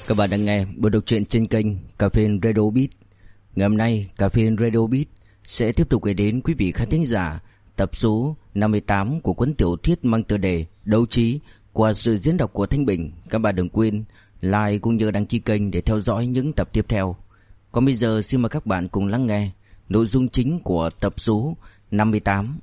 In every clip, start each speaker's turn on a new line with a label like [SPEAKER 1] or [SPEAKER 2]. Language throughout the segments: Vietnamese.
[SPEAKER 1] Các bạn đang nghe buổi đọc truyện trên kênh Cà phê Radio Beat. Ngày hôm nay Cà phê Radio Beat sẽ tiếp tục gửi đến quý vị khán thính giả tập số 58 của cuốn tiểu thuyết mang tựa đề Đấu Trí qua sự diễn đọc của Thanh Bình. Các bạn đừng quên like cũng như đăng ký kênh để theo dõi những tập tiếp theo. Còn bây giờ xin mời các bạn cùng lắng nghe nội dung chính của tập số 58.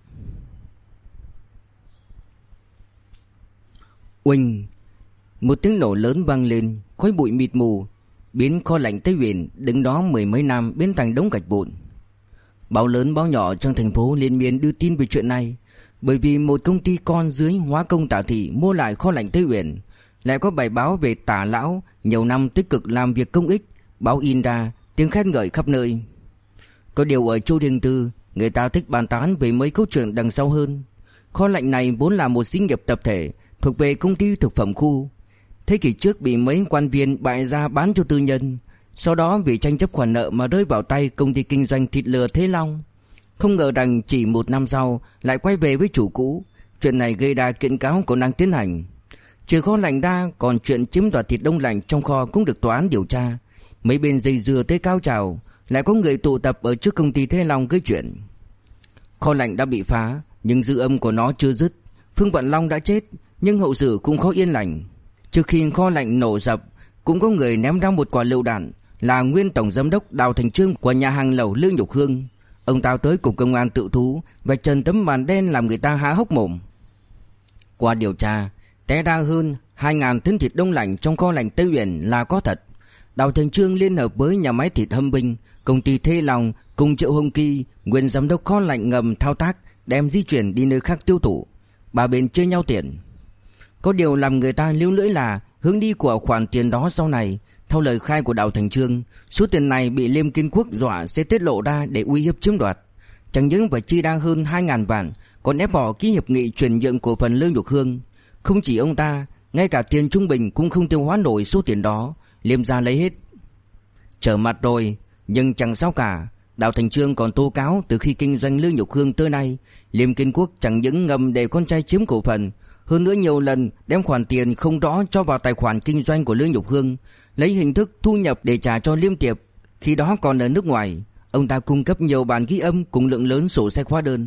[SPEAKER 1] Oanh! Một tiếng nổ lớn vang lên, khói bụi mịt mù, biến kho lạnh Tây Huyền đứng đó mười mấy năm biến thành đống gạch vụn. Báo lớn báo nhỏ trong thành phố liên miên đưa tin về chuyện này, bởi vì một công ty con dưới Hóa Công Tả Thị mua lại kho lạnh Tây Huyền. Lại có bài báo về Tả lão nhiều năm tích cực làm việc công ích, báo in ra, tiếng khen ngợi khắp nơi. Có điều ở chỗ riêng tư, người ta thích bàn tán về mấy câu chuyện đằng sau hơn. Kho lạnh này vốn là một xí nghiệp tập thể thuộc về công ty thực phẩm khu. Thế kỷ trước bị mấy quan viên bại gia bán cho tư nhân, sau đó vì tranh chấp khoản nợ mà rơi vào tay công ty kinh doanh thịt lừa Thế Long. Không ngờ rằng chỉ một năm sau lại quay về với chủ cũ. Chuyện này gây ra kiện cáo còn đang tiến hành. Trừ kho lạnh ra, còn chuyện chiếm đoạt thịt đông lạnh trong kho cũng được tòa án điều tra. Mấy bên dây dưa tới cao trào, lại có người tụ tập ở trước công ty Thế Long gây chuyện. Kho lạnh đã bị phá, nhưng dư âm của nó chưa dứt. Phương Vận Long đã chết, nhưng hậu sự cũng khó yên lành. Trước khi kho lạnh nổ sập, cũng có người ném ra một quả lựu đạn, là nguyên tổng giám đốc Đào Thành Trương của nhà hàng lẩu Lương Nhục Hương. Ông ta tới cục công an tự thú, vạch trần tấm màn đen làm người ta há hốc mồm. Qua điều tra, té ra hơn 2.000 tấn thịt đông lạnh trong kho lạnh Tây Huyền là có thật. Đào Thành Trương liên hợp với nhà máy thịt Hâm Binh, công ty Thế Long cùng Triệu Hồng Kỳ, nguyên giám đốc kho lạnh ngầm thao tác, đem di chuyển đi nơi khác tiêu thụ. Ba bên chơi nhau tiền. Có điều làm người ta líu lưỡi là hướng đi của khoản tiền đó sau này. Theo lời khai của Đào Thành Trương, số tiền này bị Liêm Kiên Quốc dọa sẽ tiết lộ ra để uy hiếp chiếm đoạt. Chẳng những phải chi ra hơn 2.000 vạn, còn ép bỏ ký hiệp nghị chuyển nhượng cổ phần Lương Nhục Hương. Không chỉ ông ta, ngay cả tiền trung bình cũng không tiêu hóa nổi số tiền đó, Liêm gia lấy hết. Trở mặt rồi, nhưng chẳng sao cả. Đào Thành Trương còn tố cáo từ khi kinh doanh Lương Nhục Hương tới nay, Liêm Kiên Quốc chẳng những ngầm để con trai chiếm cổ phần, hơn nữa nhiều lần đem khoản tiền không rõ cho vào tài khoản kinh doanh của Lương Nhục Hương, lấy hình thức thu nhập để trả cho Liêm Tiệp. Khi đó còn ở nước ngoài, ông ta cung cấp nhiều bản ghi âm cùng lượng lớn sổ sách hóa đơn.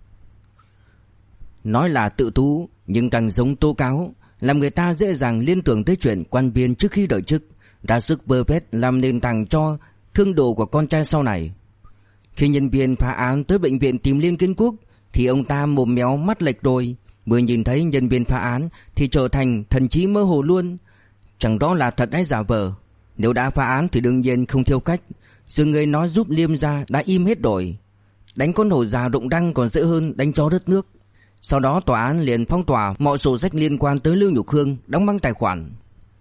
[SPEAKER 1] Nói là tự thú, nhưng càng giống tố cáo, làm người ta dễ dàng liên tưởng tới chuyện quan viên trước khi đợi chức, ra sức vơ vét làm nền tảng cho thương đồ của con trai sau này. Khi nhân viên phá án tới bệnh viện tìm Liêm Kiên Quốc, thì ông ta mồm méo mắt lệch rồi. Vừa nhìn thấy nhân viên phá án thì trở thành thần trí mơ hồ luôn. Chẳng rõ là thật hay giả vờ. Nếu đã phá án thì đương nhiên không theo cách. Sự người nói giúp Liêm gia đã im hết rồi. Đánh con hổ già rụng răng còn dễ hơn đánh chó rớt nước. Sau đó tòa án liền phong tỏa mọi sổ sách liên quan tới Lương Nhục Hương, đóng băng tài khoản.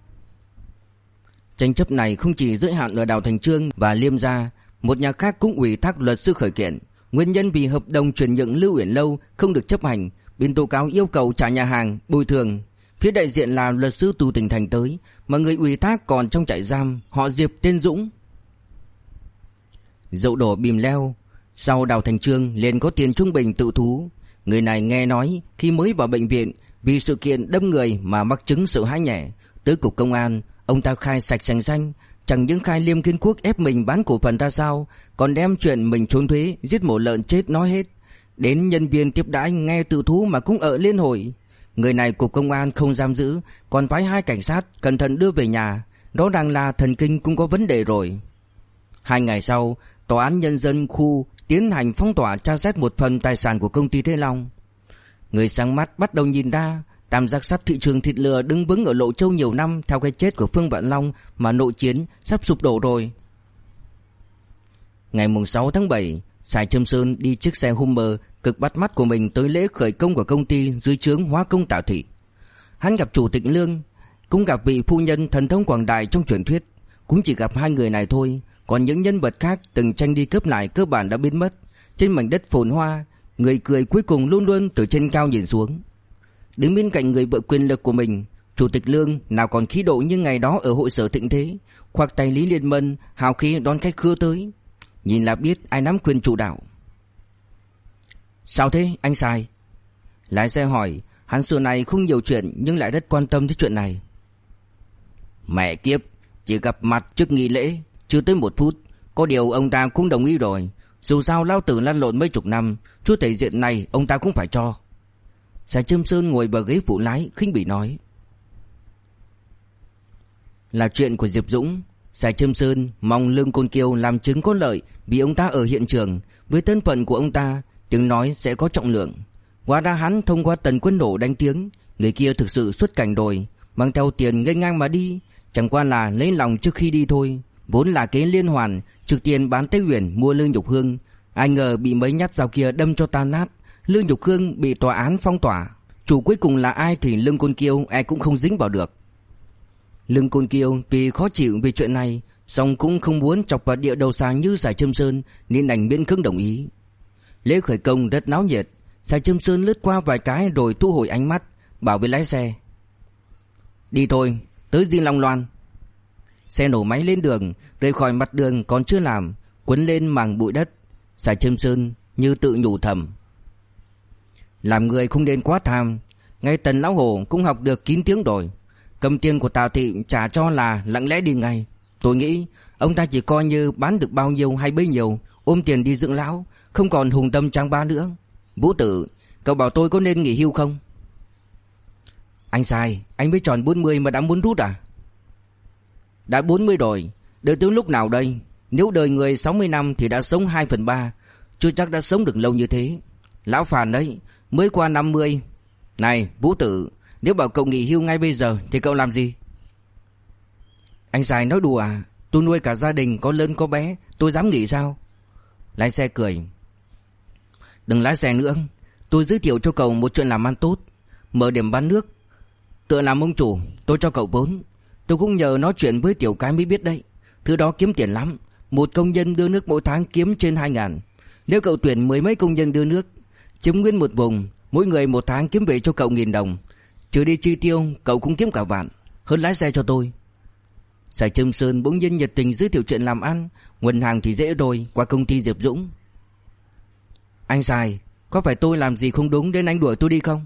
[SPEAKER 1] Tranh chấp này không chỉ giới hạn ở Đào Thành Trương và Liêm gia, một nhà khác cũng ủy thác luật sư khởi kiện. Nguyên nhân vì hợp đồng chuyển nhượng Lưu Uyển Lâu không được chấp hành, bên tố cáo yêu cầu trả nhà hàng bồi thường. Phía đại diện là luật sư từ tỉnh thành tới, mà người ủy thác còn trong trại giam, họ Diệp tên Dũng. Dậu đổ bìm leo, sau Đào Thành Trương liền có tiền trung bình tự thú. Người này nghe nói khi mới vào bệnh viện vì sự kiện đâm người mà mắc chứng sợ hãi nhẹ, tới cục công an, ông ta khai sạch sành xanh. Chẳng những khai Liêm Kiên Quốc ép mình bán cổ phần ra sao, còn đem chuyện mình trốn thuế, giết mổ lợn chết nói hết. Đến nhân viên tiếp đãi nghe tự thú mà cũng ở liên hồi. Người này cục công an không giam giữ, còn phái 2 cảnh sát cẩn thận đưa về nhà. Đó đang là thần kinh cũng có vấn đề rồi. 2 ngày sau, tòa án nhân dân khu tiến hành phong tỏa tra xét một phần tài sản của công ty Thế Long. Người sáng mắt bắt đầu nhìn ra, tam giác sắt thị trường thịt lừa đứng vững ở Lộ Châu nhiều năm theo cái chết của Phương Vận Long mà nội chiến sắp sụp đổ rồi. Ngày 6 tháng 7, Sài Trâm Sơn đi chiếc xe Hummer cực bắt mắt của mình tới lễ khởi công của công ty dưới trướng Hóa Công Tả Thị. Hắn gặp chủ tịch Lương, cũng gặp vị phu nhân thần thông quảng đại trong truyền thuyết. Cũng chỉ gặp 2 người này thôi, còn những nhân vật khác từng tranh đi cướp lại cơ bản đã biến mất. Trên mảnh đất phồn hoa, người cười cuối cùng luôn luôn từ trên cao nhìn xuống. Đứng bên cạnh người vợ quyền lực của mình, chủ tịch Lương nào còn khí độ như ngày đó ở hội sở thịnh thế, khoác tay Lý Liên Mân hào khí đón khách khứa tới. Nhìn là biết ai nắm quyền chủ đạo. Sao thế anh Sài? Lái xe hỏi. Hắn xưa này không nhiều chuyện nhưng lại rất quan tâm tới chuyện này. Mẹ kiếp, Chỉ gặp mặt trước nghi lễ, chưa tới 1 phút. Có điều ông ta cũng đồng ý rồi. Dù sao lão tử lăn lộn mấy chục năm, chút thể diện này ông ta cũng phải cho. Sài Trâm Sơn ngồi vào ghế phụ lái, khinh bỉ nói. Là chuyện của Diệp Dũng. Sài Trâm Sơn mong Lương Côn Kiêu làm chứng có lợi, vì ông ta ở hiện trường. Với thân phận của ông ta, tiếng nói sẽ có trọng lượng. Hóa ra hắn thông qua Tần Quân Nổ đánh tiếng. Người kia thực sự xuất cảnh rồi, mang theo tiền nghênh ngang mà đi. Chẳng qua là lấy lòng trước khi đi thôi. Vốn là kế liên hoàn, trực tiền bán Tế Uyển mua Lương Nhục Hương. Ai ngờ bị mấy nhát dao kia đâm cho tan nát. Lương Nhục Hương bị tòa án phong tỏa. Chủ cuối cùng là ai thì Lương Côn Kiêu ai cũng không dính vào được. Lương Côn Kiêu tuy khó chịu vì chuyện này, song cũng không muốn chọc vào địa đầu xa như Sài Trâm Sơn, nên đành miễn cưỡng đồng ý. Lễ khởi công rất náo nhiệt. Sài Trâm Sơn lướt qua vài cái rồi thu hồi ánh mắt, bảo với lái xe. Đi thôi, tới Di Long Loan. Xe nổ máy lên đường, rời khỏi mặt đường còn chưa làm, quấn lên màng bụi đất. Sài Trâm Sơn như tự nhủ thầm. Làm người không nên quá tham. Ngay Tần Lão Hồ cũng học được kín tiếng rồi. Cầm tiền của Tào Thị trả cho là lặng lẽ đi ngay. Tôi nghĩ ông ta chỉ coi như bán được bao nhiêu hay bấy nhiêu, ôm tiền đi dưỡng lão, không còn hùng tâm trang bá nữa. Vũ Tử, cậu bảo tôi có nên nghỉ hưu không? Anh sai, anh mới tròn 40 mà đã muốn rút à? Đã 40 rồi, đợi tới lúc nào đây? Nếu đời người 60 năm thì đã sống 2/3, chưa chắc đã sống được lâu như thế. Lão phàn đấy, mới qua 50. Này Vũ Tử, nếu bảo cậu nghỉ hưu ngay bây giờ thì cậu làm gì? Anh Sài nói đùa à? Tôi nuôi cả gia đình có lớn có bé, tôi dám nghỉ sao? Lái xe cười. Đừng lái xe nữa, tôi giới thiệu cho cậu một chuyện làm ăn tốt. Mở điểm bán nước, tựa làm ông chủ, tôi cho cậu vốn. Tôi cũng nhờ nói chuyện với tiểu cái mới biết đấy. Thứ đó kiếm tiền lắm. Một công nhân đưa nước mỗi tháng kiếm trên 2.000. Nếu cậu tuyển 10 mấy công nhân đưa nước, chiếm nguyên một vùng, mỗi người một tháng kiếm về cho cậu 1.000 đồng. Trừ đi chi tiêu, cậu cũng kiếm cả vạn. Hơn lái xe cho tôi. Sài Trâm Sơn bỗng nhiên nhiệt tình giới thiệu chuyện làm ăn. Nguồn hàng thì dễ rồi, qua công ty Diệp Dũng. Anh Sài, có phải tôi làm gì không đúng đến anh đuổi tôi đi không?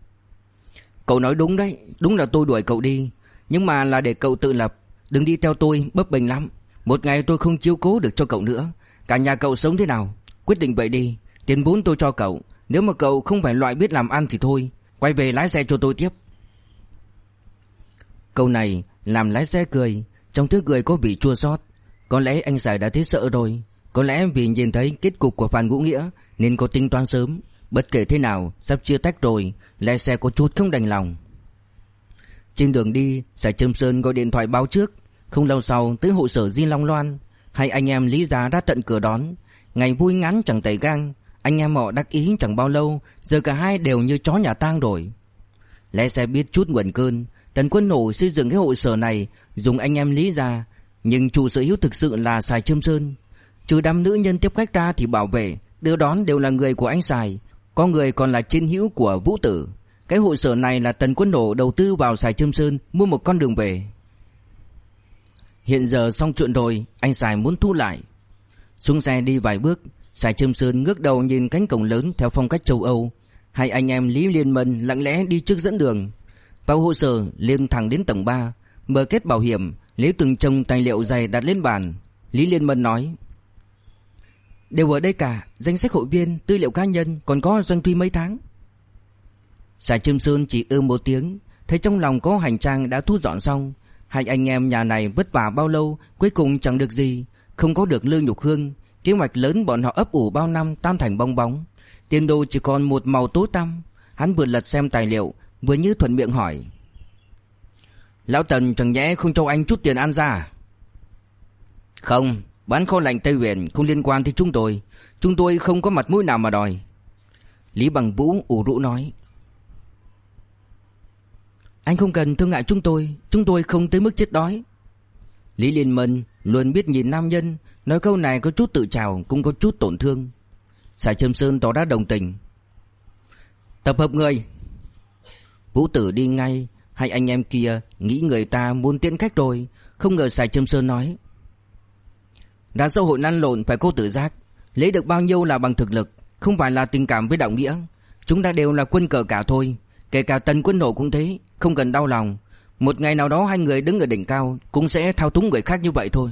[SPEAKER 1] Cậu nói đúng đấy, đúng là tôi đuổi cậu đi. Nhưng mà là để cậu tự lập. Đừng đi theo tôi, bấp bênh lắm. Một ngày tôi không chiếu cố được cho cậu nữa. Cả nhà cậu sống thế nào? Quyết định vậy đi. Tiền vốn tôi cho cậu. Nếu mà cậu không phải loại biết làm ăn thì thôi, quay về lái xe cho tôi tiếp. Câu này làm lái xe cười. Trong tiếng cười có vị chua xót. Có lẽ anh Sài đã thấy sợ rồi. Có lẽ vì nhìn thấy kết cục của Phan Ngũ Nghĩa nên có tính toán sớm. Bất kể thế nào, sắp chia tách rồi, lái xe có chút không đành lòng. Trên đường đi, Sài Trâm Sơn gọi điện thoại báo trước. Không lâu sau tới hội sở Di Long Loan. Hai anh em Lý gia đã tận cửa đón. Ngày vui ngắn chẳng tẩy gang. Anh em họ đắc ý chẳng bao lâu, giờ cả hai đều như chó nhà tang rồi. Lẽ xe biết chút nguồn cơn. Tần Quân Nổ xây dựng cái hội sở này dùng anh em Lý gia, nhưng chủ sở hữu thực sự là Sài Trâm Sơn. Trừ đám nữ nhân tiếp khách ra thì bảo vệ, đưa đón đều là người của anh Sài. Có người còn là chiến hữu của Vũ Tử. Cái hội sở này là Tần Quân Nổ đầu tư vào Sài Trâm Sơn, mua một con đường về. Hiện giờ xong chuyện rồi, anh Sài muốn thu lại. Xuống xe đi vài bước, Sài Trâm Sơn ngước đầu nhìn cánh cổng lớn theo phong cách châu Âu. Hai anh em Lý Liên Mân lặng lẽ đi trước dẫn đường. Vào hội sở, lên thẳng đến tầng 3, mở kết bảo hiểm, lấy từng chồng tài liệu dày đặt lên bàn. Lý Liên Mân nói: đều ở đây cả, danh sách hội viên, tư liệu cá nhân, còn có doanh thu mấy tháng. Sài Trâm Sơn chỉ một tiếng, thấy trong lòng có hành trang đã thu dọn xong. Hai anh em nhà này vất vả bao lâu, cuối cùng chẳng được gì, không có được Lương Nhục Hương. Kế hoạch lớn bọn họ ấp ủ bao năm tan thành bong bóng, tiền đồ chỉ còn một màu tối tăm. Hắn vừa lật xem tài liệu, vừa như thuận miệng hỏi: lão Tần chẳng nhẽ không cho anh chút tiền ăn ra à? Không, bán kho lạnh Tây Uyển không liên quan tới chúng tôi không có mặt mũi nào mà đòi. Lý Bằng Vũ ủ rũ nói: anh không cần thương ngại chúng tôi không tới mức chết đói. Lý Liên Mân luôn biết nhìn nam nhân, nói câu này có chút tự trào cũng có chút tổn thương. Sài Trâm Sơn tỏ ra đồng tình: tập hợp người. Vũ Tử đi ngay. Hai anh em kia nghĩ người ta muốn tiễn khách rồi. Không ngờ Sài Trâm Sơn nói: đã xã hội lăn lộn phải có tự giác, lấy được bao nhiêu là bằng thực lực, không phải là tình cảm với đạo nghĩa. Chúng ta đều là quân cờ cả thôi. Kể cả Tần Quân Nổ cũng thế, không cần đau lòng. Một ngày nào đó hai người đứng ở đỉnh cao cũng sẽ thao túng người khác như vậy thôi.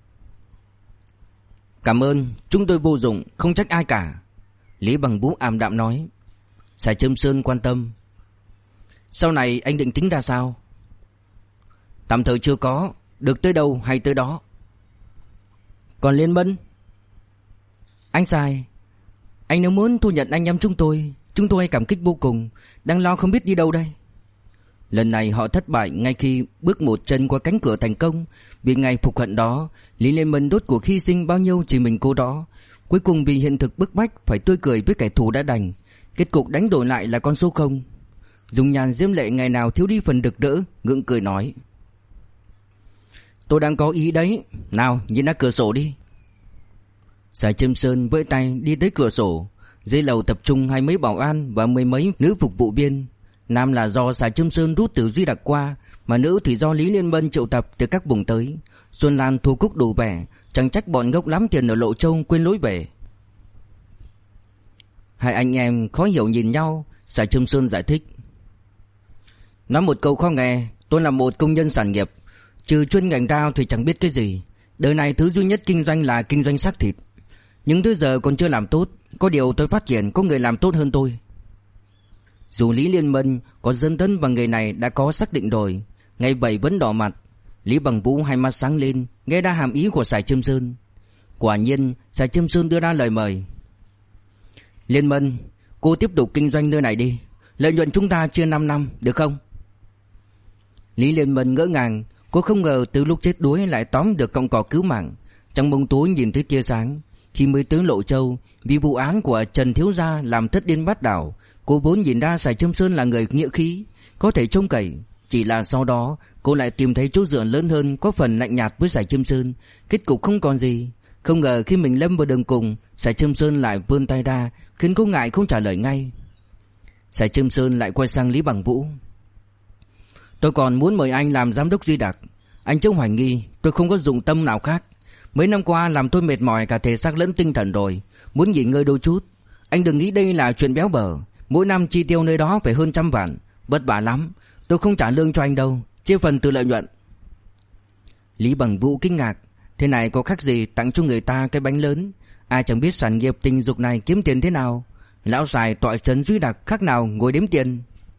[SPEAKER 1] Cảm ơn, chúng tôi vô dụng, không trách ai cả. Lý Bằng Vũ ảm đạm nói. Sài Trâm Sơn quan tâm. Sau này anh định tính ra sao? Tạm thời chưa có, được tới đâu hay tới đó. Còn Liên Mân? Anh Sài, anh nếu muốn thu nhận anh em chúng tôi cảm kích vô cùng, đang lo không biết đi đâu đây. Lần này họ thất bại ngay khi bước một chân qua cánh cửa thành công. Vì ngày phục hận đó, Lý Liên Mân đốt cuộc hy sinh bao nhiêu chỉ mình cô đó. Cuối cùng vì hiện thực bức bách phải tươi cười với kẻ thù đã đành. Kết cục đánh đổi lại là con số 0. Dung Nhan diễm lệ ngày nào thiếu đi phần rực rỡ, ngượng cười nói. Tôi đang có ý đấy, nào nhìn ra cửa sổ đi. Sài Trâm Sơn vẫy tay đi tới cửa sổ. Dưới lầu tập trung 20 mấy bảo an và 10 mấy nữ phục vụ viên. Nam là do Sài Trâm Sơn rút từ Duy Đặc qua, mà nữ thì do Lý Liên Mân triệu tập từ các vùng tới. Xuân Lan thu cúc đủ vẻ, chẳng trách bọn ngốc lắm tiền ở Lộ Châu quên lối về. Hai anh em khó hiểu nhìn nhau. Sài Trâm Sơn giải thích. Nói một câu khó nghe, tôi là một công nhân sản nghiệp, trừ chuyên ngành ra thì chẳng biết cái gì. Đời này thứ duy nhất kinh doanh là kinh doanh xác thịt. Nhưng tới giờ còn chưa làm tốt. Có điều tôi phát hiện có người làm tốt hơn tôi. Dù Lý Liên Mân có dấn thân vào nghề này đã có xác định rồi, ngay vậy vẫn đỏ mặt. Lý Bằng Vũ hai mắt sáng lên, nghe ra hàm ý của Sài Trâm Sơn. Quả nhiên Sài Trâm Sơn đưa ra lời mời. Liên Mân, cô tiếp tục kinh doanh nơi này đi, lợi nhuận chúng ta chia 5 năm, được không? Lý Liên Mân ngỡ ngàng. Cô không ngờ từ lúc chết đuối lại tóm được cọng cỏ cứu mạng. Trong bóng tối nhìn thấy tia sáng. Khi mới tới Lộ Châu, vì vụ án của Trần Thiếu Gia làm thất điên bát đảo, cô vốn nhìn ra Sài Trâm Sơn là người nghĩa khí, có thể trông cậy. Chỉ là sau đó cô lại tìm thấy chỗ dựa lớn hơn, có phần lạnh nhạt với Sài Trâm Sơn. Kết cục không còn gì. Không ngờ khi mình lâm vào đường cùng, Sài Trâm Sơn lại vươn tay ra, khiến cô ngại không trả lời ngay. Sài Trâm Sơn lại quay sang Lý Bằng Vũ. Tôi còn muốn mời anh làm giám đốc Duy Đặc. Anh chớ hoài nghi, tôi không có dụng tâm nào khác. Mấy năm qua làm tôi mệt mỏi cả thể xác lẫn tinh thần rồi, muốn nghỉ ngơi đôi chút. Anh đừng nghĩ đây là chuyện béo bở. Mỗi năm chi tiêu nơi đó phải hơn 100 vạn, vất vả lắm. Tôi không trả lương cho anh đâu, chia phần từ lợi nhuận. Lý Bằng Vũ kinh ngạc. Thế này có khác gì tặng cho người ta cái bánh lớn. Ai chẳng biết sản nghiệp tình dục này kiếm tiền thế nào. Lão Sài tọa trấn Duy Đặc khác nào ngồi đếm tiền.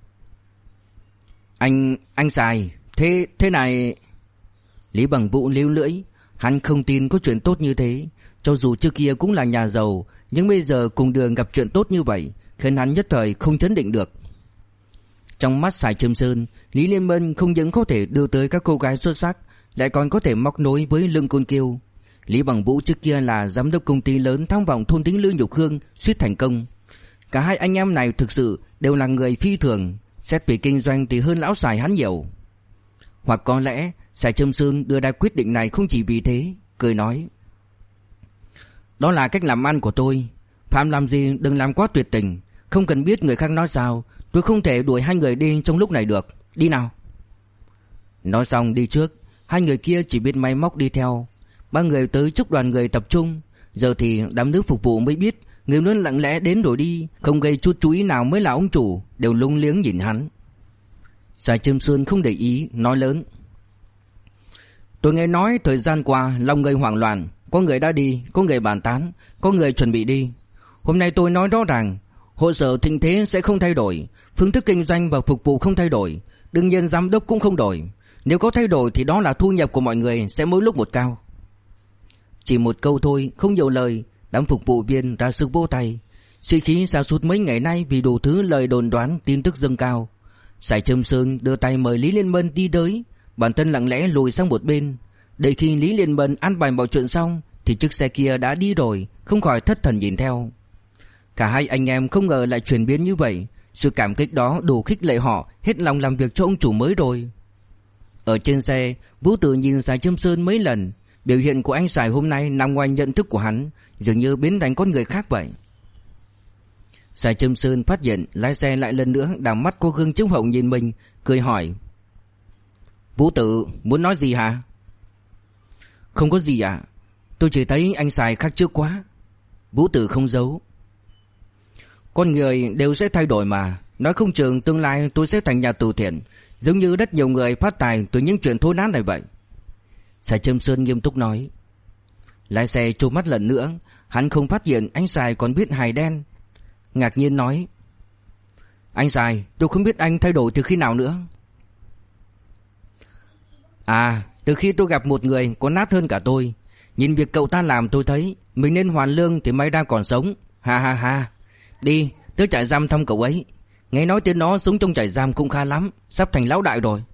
[SPEAKER 1] Anh Sài, thế này. Lý Bằng Vũ líu lưỡi. Hắn không tin có chuyện tốt như thế. Cho dù trước kia cũng là nhà giàu, nhưng bây giờ cùng đường gặp chuyện tốt như vậy, khiến hắn nhất thời không chấn định được. Trong mắt Sài Trâm Sơn, Lý Liên Mân không những có thể đưa tới các cô gái xuất sắc, lại còn có thể móc nối với Lương Côn Kiêu. Lý Bằng Vũ trước kia là giám đốc công ty lớn tham vọng thôn tính Lương Nhục Hương, suýt thành công. Cả hai anh em này thực sự đều là người phi thường, xét về kinh doanh thì hơn lão Sài hắn nhiều. Hoặc có lẽ Sài Trâm Sơn đưa ra quyết định này không chỉ vì thế, cười nói. Đó là cách làm ăn của tôi. Phạm làm gì đừng làm quá tuyệt tình. Không cần biết người khác nói sao. Tôi không thể đuổi hai người đi trong lúc này được. Đi nào. Nói xong đi trước. Hai người kia chỉ biết máy móc đi theo. Ba người tới chúc đoàn người tập trung. Giờ thì đám nữ phục vụ mới biết người luôn lặng lẽ đến rồi đi, không gây chút chú ý nào mới là ông chủ. Đều lung liếng nhìn hắn. Sài Trâm Sơn không để ý, nói lớn. Tôi nghe nói thời gian qua lòng người hoảng loạn. Có người đã đi, có người bàn tán, có người chuẩn bị đi. Hôm nay tôi nói rõ ràng, hội sở thịnh thế sẽ không thay đổi, phương thức kinh doanh và phục vụ không thay đổi, đương nhiên giám đốc cũng không đổi. Nếu có thay đổi thì đó là thu nhập của mọi người sẽ mỗi lúc một cao. Chỉ một câu thôi, không nhiều lời, đám phục vụ viên ra sức vỗ tay. Sĩ khí sa sút mấy ngày nay vì đủ thứ lời đồn đoán, tin tức dâng cao. Sài Trâm Sơn đưa tay mời Lý Liên Mân đi tới, bản thân lặng lẽ lùi sang một bên. Để khi Lý Liên Mân an bài mọi chuyện xong thì chiếc xe kia đã đi rồi, không khỏi thất thần nhìn theo. Cả hai anh em không ngờ lại chuyển biến như vậy. Sự cảm kích đó đủ khích lệ họ hết lòng làm việc cho ông chủ mới rồi. Ở trên xe, Vũ Tử nhìn Sài Trâm Sơn mấy lần. Biểu hiện của anh Sài hôm nay nằm ngoài nhận thức của hắn, dường như biến thành con người khác vậy. Sài Trâm Sơn phát hiện lái xe lại lần nữa đảo mắt qua gương chiếu hậu nhìn mình, cười hỏi. Vũ Tử, muốn nói gì hả? Không có gì ạ. Tôi chỉ thấy anh Sài khác trước quá. Vũ Tử không giấu. Con người đều sẽ thay đổi mà. Nói không chừng tương lai tôi sẽ thành nhà từ thiện, giống như rất nhiều người phát tài từ những chuyện thối nát này vậy. Sài Trâm Sơn nghiêm túc nói. Lái xe trố mắt lần nữa. Hắn không phát hiện anh Sài còn biết hài đen. Ngạc nhiên nói. Anh Sài, tôi không biết anh thay đổi từ khi nào nữa. À, từ khi tôi gặp một người có nát hơn cả tôi. Nhìn việc cậu ta làm tôi thấy mình nên hoàn lương thì may ra còn sống. Ha ha ha. Đi, tới trại giam thăm cậu ấy. Nghe nói tên nó sống trong trại giam cũng khá lắm, sắp thành lão đại rồi.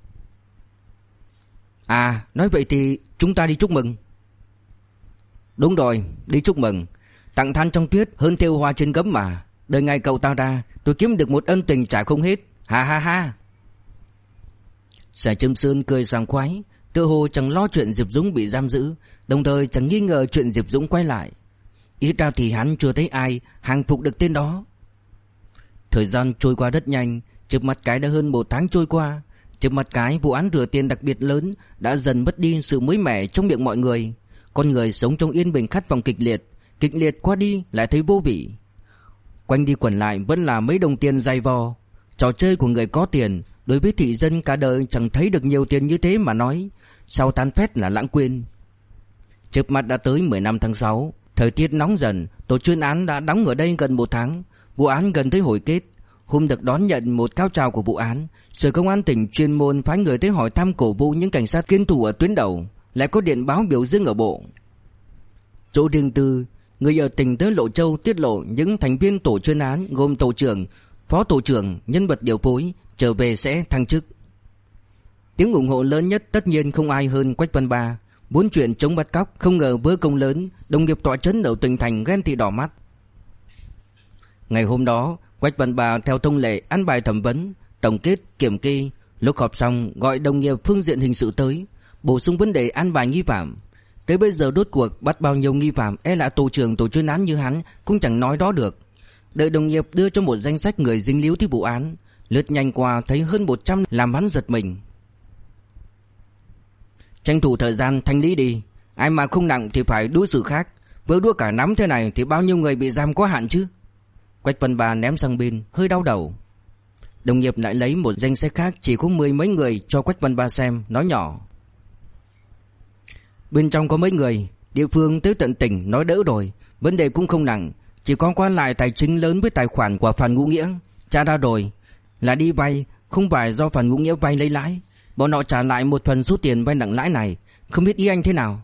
[SPEAKER 1] À, nói vậy thì chúng ta đi chúc mừng. Đúng rồi, đi chúc mừng. Tặng than trong tuyết hơn thêu hoa trên gấm mà. Đời ngày cậu ta ra, tôi kiếm được một ân tình trả không hết. Ha ha ha. Sài Trâm Sơn cười sảng khoái, tựa hồ chẳng lo chuyện Diệp Dũng bị giam giữ, đồng thời chẳng nghi ngờ chuyện Diệp Dũng quay lại. Ít ra thì hắn chưa thấy ai hàng phục được tên đó. Thời gian trôi qua rất nhanh, chớp mắt cái đã hơn 1 tháng trôi qua. Chớp mắt cái vụ án rửa tiền đặc biệt lớn đã dần mất đi sự mới mẻ trong miệng mọi người. Con người sống trong yên bình khát vọng kịch liệt qua đi lại thấy vô vị. Quanh đi quẩn lại vẫn là mấy đồng tiền dày vò. Trò chơi của người có tiền, đối với thị dân cả đời chẳng thấy được nhiều tiền như thế mà nói, sau tan phét là lãng quên. Chớp mắt đã tới 15 tháng 6, thời tiết nóng dần, tổ chuyên án đã đóng ở đây gần 1 tháng, vụ án gần tới hồi kết. Hôm được đón nhận một cao trào của vụ án, Sở Công an tỉnh chuyên môn phái người tới hỏi thăm cổ vũ những cảnh sát kiên thủ ở tuyến đầu, lại có điện báo biểu dương ở bộ. Chỗ riêng tư, người ở tỉnh tới Lộ Châu tiết lộ những thành viên tổ chuyên án gồm tổ trưởng, phó tổ trưởng, nhân vật điều phối trở về sẽ thăng chức. Tiếng ủng hộ lớn nhất tất nhiên không ai hơn Quách Văn Ba. Muốn chuyện chống bắt cóc không ngờ với công lớn, đồng nghiệp tọa trấn ở tỉnh thành ghen tị đỏ mắt. Ngày hôm đó, Quách Văn Ba theo thông lệ ăn bài thẩm vấn, tổng kết, kiểm kê. Lúc họp xong gọi đồng nghiệp phương diện hình sự tới, bổ sung vấn đề ăn bài nghi phạm. Tới bây giờ rốt cuộc bắt bao nhiêu nghi phạm là tổ trưởng tổ chuyên án như hắn cũng chẳng nói đó được. Đợi đồng nghiệp đưa cho một danh sách người dính líu tới vụ án, lướt nhanh qua thấy hơn 100 làm hắn giật mình. Tranh thủ thời gian thanh lý đi, ai mà không nặng thì phải đối xử khác, vỡ đũa cả nắm thế này thì bao nhiêu người bị giam có hạn chứ. Quách Văn Ba ném sang bên, hơi đau đầu. Đồng nghiệp lại lấy một danh sách khác chỉ có 10 mấy người cho Quách Văn Ba xem, nói nhỏ. Bên trong có mấy người, địa phương tới tận tỉnh nói đỡ rồi, vấn đề cũng không nặng, chỉ có qua lại tài chính lớn với tài khoản của Phan Ngũ Nghĩa. Tra ra rồi, là đi vay, không phải do Phan Ngũ Nghĩa vay lấy lãi. Bọn họ trả lại một phần số tiền vay nặng lãi này, không biết ý anh thế nào?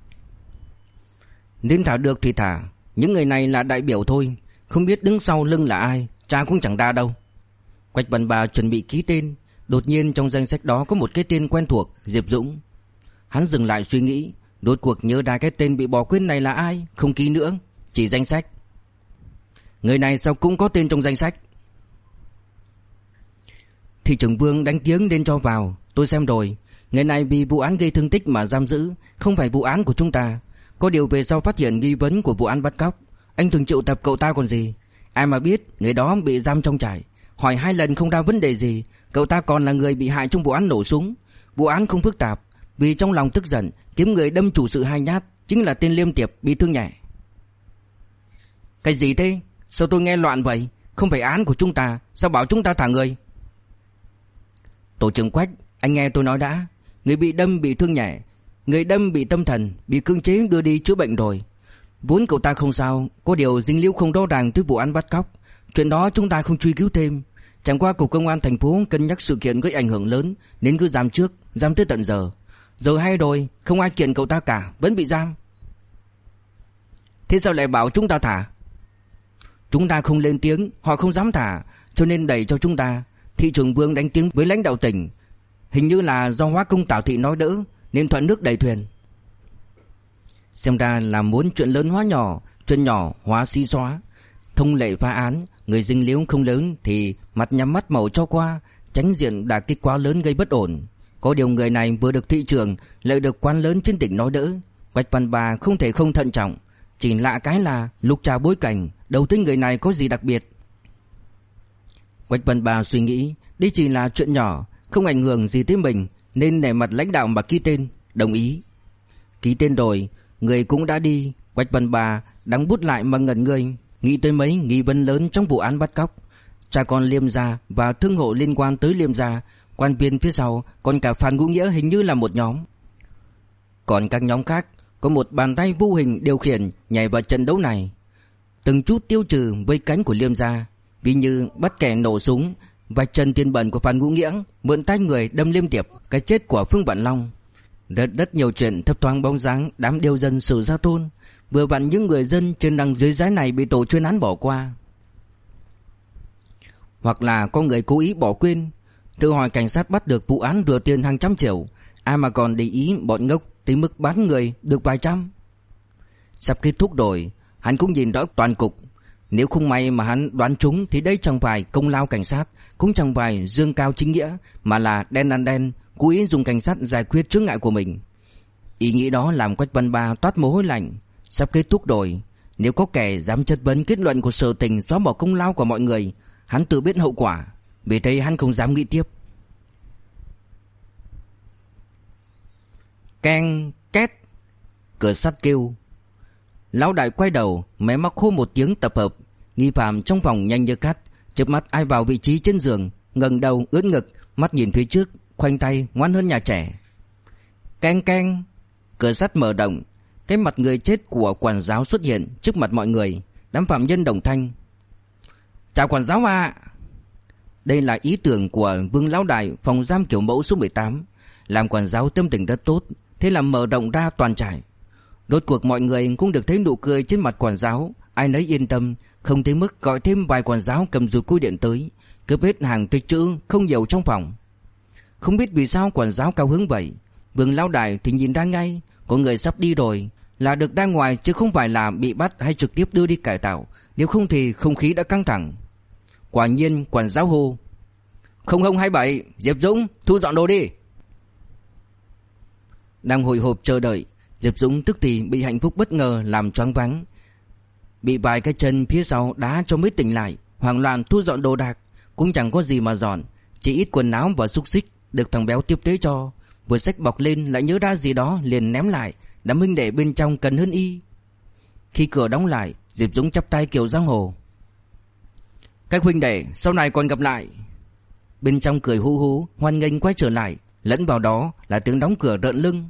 [SPEAKER 1] Nên thả được thì thả, những người này là đại biểu thôi, không biết đứng sau lưng là ai, cha cũng chẳng ra đâu. Quách Văn Ba chuẩn bị ký tên, đột nhiên trong danh sách đó có một cái tên quen thuộc, Diệp Dũng. Hắn dừng lại suy nghĩ, đột cuộc nhớ ra cái tên bị bỏ quên này là ai, không ký nữa, chỉ danh sách. Người này sao cũng có tên trong danh sách? Thị trưởng Vương đánh tiếng nên cho vào, tôi xem rồi. Người này vì vụ án gây thương tích mà giam giữ, không phải vụ án của chúng ta. Có điều về sau phát hiện nghi vấn của vụ án bắt cóc, anh thường triệu tập cậu ta còn gì. Ai mà biết người đó bị giam trong trại, hỏi 2 lần không ra vấn đề gì. Cậu ta còn là người bị hại trong vụ án nổ súng. Vụ án không phức tạp, vì trong lòng tức giận kiếm người đâm chủ sự 2 nhát, chính là tên Liêm Tiệp bị thương nhẹ. Cái gì thế? Sao tôi nghe loạn vậy? Không phải án của chúng ta, sao bảo chúng ta thả người? Tổ trưởng Quách, anh nghe tôi nói đã. Người bị đâm bị thương nhẹ, người đâm bị tâm thần, bị cưỡng chế đưa đi chữa bệnh rồi. Vốn cậu ta không sao, có điều dính líu không rõ ràng tới vụ án bắt cóc. Chuyện đó chúng ta không truy cứu thêm. Chẳng qua cục công an thành phố cân nhắc sự kiện gây ảnh hưởng lớn nên cứ giam trước, giam tới tận giờ. Giờ hay rồi, không ai kiện cậu ta cả, vẫn bị giam. Thế sao lại bảo chúng ta thả? Chúng ta không lên tiếng, họ không dám thả, cho nên đẩy cho chúng ta. Thị trưởng Vương đánh tiếng với lãnh đạo tỉnh, hình như là do Hóa Công Tào Thị nói đỡ nên thuận nước đẩy thuyền. Xem ra là muốn chuyện lớn hóa nhỏ, chuyện nhỏ hóa xí xóa. Thông lệ phá án, người dính líu không lớn thì mặt nhắm mắt màu cho qua, tránh diện đả kích quá lớn gây bất ổn. Có điều người này vừa được thị trưởng lại được quan lớn trên tỉnh nói đỡ, Quách Văn Ba không thể không thận trọng. Chỉ lạ cái là lục trà bối cảnh, đầu tới người này có gì đặc biệt. Quách Văn Ba suy nghĩ, đây chỉ là chuyện nhỏ, không ảnh hưởng gì tới mình, nên nể mặt lãnh đạo mà ký tên, đồng ý. Ký tên rồi, người cũng đã đi. Quách Văn Ba đắng bút lại mà ngẩn người, nghĩ tới mấy nghi vấn lớn trong vụ án bắt cóc. cha con Liêm gia và thương hộ liên quan tới Liêm gia, quan viên phía sau, còn cả Phan Ngũ Nghĩa hình như là một nhóm. Còn các nhóm khác có một bàn tay vô hình điều khiển nhảy vào trận đấu này, từng chút tiêu trừ vây cánh của Liêm gia, ví như bắt kẻ nổ súng, vạch trần tiền bẩn của Phan Ngũ Nghĩa, mượn tay người đâm Liêm Tiệp, cái chết của Phương Vạn Long. Rất nhiều chuyện thấp thoáng bóng dáng đám điêu dân Sử Gia Thôn, vừa vặn những người dân trên đằng dưới giá này bị tổ chuyên án bỏ qua. Hoặc là có người cố ý bỏ quên, tự hỏi cảnh sát bắt được vụ án rửa tiền hàng trăm triệu, ai mà còn để ý bọn ngốc tới mức bán người được vài trăm. Sắp kết thúc rồi, hắn cũng nhìn rõ toàn cục. Nếu không may mà hắn đoán trúng thì đây chẳng phải công lao cảnh sát, cũng chẳng phải dương cao chính nghĩa, mà là đen ăn đen, cố ý dùng cảnh sát giải quyết chướng ngại của mình. Ý nghĩ đó làm Quách Văn Ba toát mồ hôi lạnh. Sắp kết thúc rồi, nếu có kẻ dám chất vấn kết luận của Sở Tình xóa bỏ công lao của mọi người, hắn tự biết hậu quả, vì thế hắn không dám nghĩ tiếp. Keng két, cửa sắt kêu. Lão đại quay đầu, máy móc hô một tiếng tập hợp. Nghi phạm trong phòng nhanh như cắt, chớp mắt ai vào vị trí trên giường, ngẩng đầu ưỡn ngực, mắt nhìn phía trước, khoanh tay ngoan hơn nhà trẻ. Keng keng, cửa sắt mở rộng. Cái mặt người chết của quản giáo xuất hiện trước mặt mọi người. Đám phạm nhân đồng thanh: "Chào quản giáo ạ." Đây là ý tưởng của Vương lão đại phòng giam kiểu mẫu số 18. Làm quản giáo tâm tình rất tốt, thế là mở rộng ra toàn trại. Rốt cuộc mọi người cũng được thấy nụ cười trên mặt quản giáo, ai nấy yên tâm, không tới mức gọi thêm vài quản giáo cầm dùi cui điện tới, cướp hết hàng tích trữ không nhiều trong phòng. Không biết vì sao quản giáo cao hứng vậy. Vương lão đại thì nhìn ra ngay, có người sắp đi rồi, là được ra ngoài chứ không phải là bị bắt hay trực tiếp đưa đi cải tạo, nếu không thì không khí đã căng thẳng. Quả nhiên quản giáo hô: 0027, Diệp Dũng, thu dọn đồ đi. Đang hồi hộp chờ đợi, Diệp Dũng tức thì bị hạnh phúc bất ngờ làm choáng váng, bị vài cái chân phía sau đá cho mới tỉnh lại, hoảng loạn thu dọn đồ đạc, cũng chẳng có gì mà dọn, chỉ ít quần áo và xúc xích được thằng béo tiếp tế cho. Vừa xách bọc lên lại nhớ ra gì đó liền ném lại, đám huynh đệ bên trong cần hơn y. Khi cửa đóng lại, Diệp Dũng chắp tay kiểu giang hồ: "Các huynh đệ sau này còn gặp lại." Bên trong cười hú hú hoan nghênh quay trở lại, lẫn vào đó là tiếng đóng cửa rợn lưng.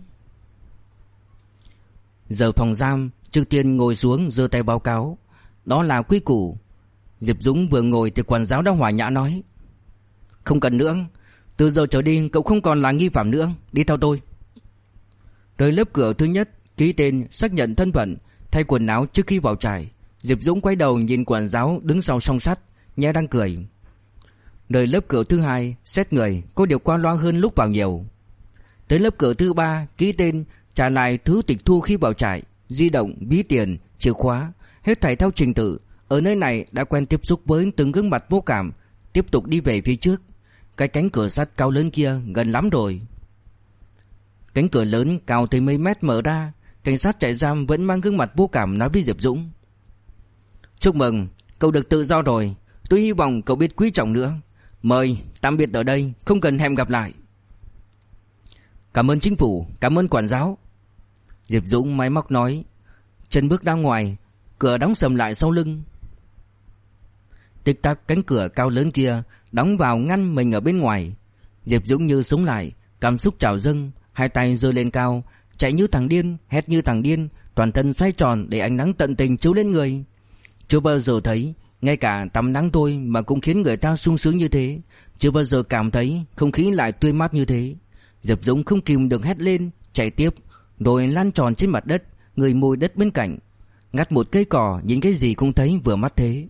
[SPEAKER 1] Giờ phòng giam, Trương Tiên ngồi xuống giơ tay báo cáo: "Đó là quy củ." Diệp Dũng vừa ngồi thì quản giáo đã hòa nhã nói: "Không cần nữa, từ giờ trở đi cậu không còn là nghi phạm nữa, đi theo tôi." Tới lớp cửa thứ nhất, ký tên, xác nhận thân phận, thay quần áo trước khi vào trại. Diệp Dũng quay đầu nhìn quản giáo đứng sau song sắt, nhếch răng cười. Đời lớp cửa thứ hai, xét người, có điều qua loa hơn lúc vào nhiều. Tới lớp cửa thứ ba, ký tên, trả lại thứ tịch thu khi vào trại, di động, ví tiền, chìa khóa, hết thảy theo trình tự. Ở nơi này đã quen tiếp xúc với từng gương mặt vô cảm, tiếp tục đi về phía trước. Cái cánh cửa sắt cao lớn kia gần lắm rồi. Cánh cửa lớn cao tới mấy mét mở ra, cảnh sát trại giam vẫn mang gương mặt vô cảm nói với Diệp Dũng: "Chúc mừng, cậu được tự do rồi. Tôi hy vọng cậu biết quý trọng nữa. Mời, tạm biệt ở đây, không cần hẹn gặp lại." "Cảm ơn chính phủ, cảm ơn quản giáo." Diệp Dũng máy móc nói, chân bước ra ngoài, cửa đóng sầm lại sau lưng. Tích tắc cánh cửa cao lớn kia đóng vào ngăn mình ở bên ngoài. Diệp Dũng như sống lại, cảm xúc trào dâng, hai tay giơ lên cao, chạy như thằng điên, hét như thằng điên, toàn thân xoay tròn để ánh nắng tận tình chiếu lên người. Chưa bao giờ thấy, ngay cả tắm nắng thôi mà cũng khiến người ta sung sướng như thế. Chưa bao giờ cảm thấy không khí lại tươi mát như thế. Diệp Dũng không kìm được hét lên, chạy tiếp, rồi lăn tròn trên mặt đất, người mùi đất bên cạnh, ngắt một cây cỏ, nhìn cái gì cũng thấy vừa mắt thế.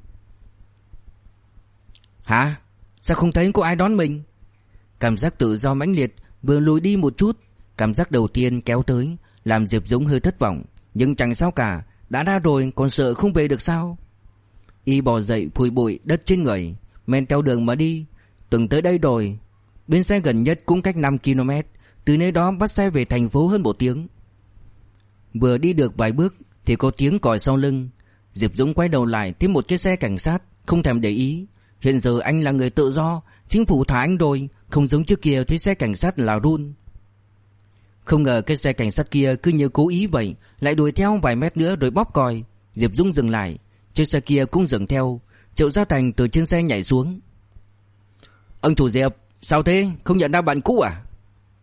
[SPEAKER 1] Hả? Sao không thấy có ai đón mình? Cảm giác tự do mãnh liệt vừa lùi đi một chút. Cảm giác đầu tiên kéo tới làm Diệp Dũng hơi thất vọng, nhưng chẳng sao cả, đã ra rồi còn sợ không về được sao? Y bò dậy phủi bụi đất trên người, men theo đường mà đi. Từng tới đây rồi, bến xe gần nhất cũng cách 5 km, từ nơi đó bắt xe về thành phố hơn 1 tiếng. Vừa đi được vài bước thì có tiếng còi sau lưng. Diệp Dũng quay đầu lại thấy một cái xe cảnh sát, không thèm để ý. Hiện giờ anh là người tự do, chính phủ thả anh rồi, không giống trước kia thấy xe cảnh sát là run. Không ngờ cái xe cảnh sát kia cứ như cố ý vậy, lại đuổi theo vài mét nữa rồi bóp còi. Diệp Dũng dừng lại, chiếc xe kia cũng dừng theo. Triệu Gia Thành từ trên xe nhảy xuống. Ông chủ Diệp, sao thế, không nhận ra bạn cũ à?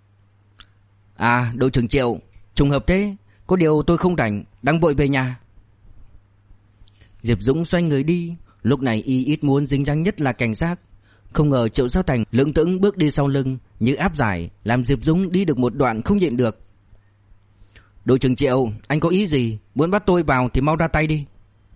[SPEAKER 1] À, đội trưởng Triệu, trùng hợp thế, có điều tôi không rảnh, đang vội về nhà. Diệp Dũng xoay người đi, lúc này y ít muốn dính dáng nhất là cảnh sát. Không ngờ Triệu Gia Thành lững thững bước đi sau lưng như áp giải, làm Diệp Dũng đi được một đoạn không nhịn được. Đội trưởng Triệu, anh có ý gì? Muốn bắt tôi vào thì mau ra tay đi.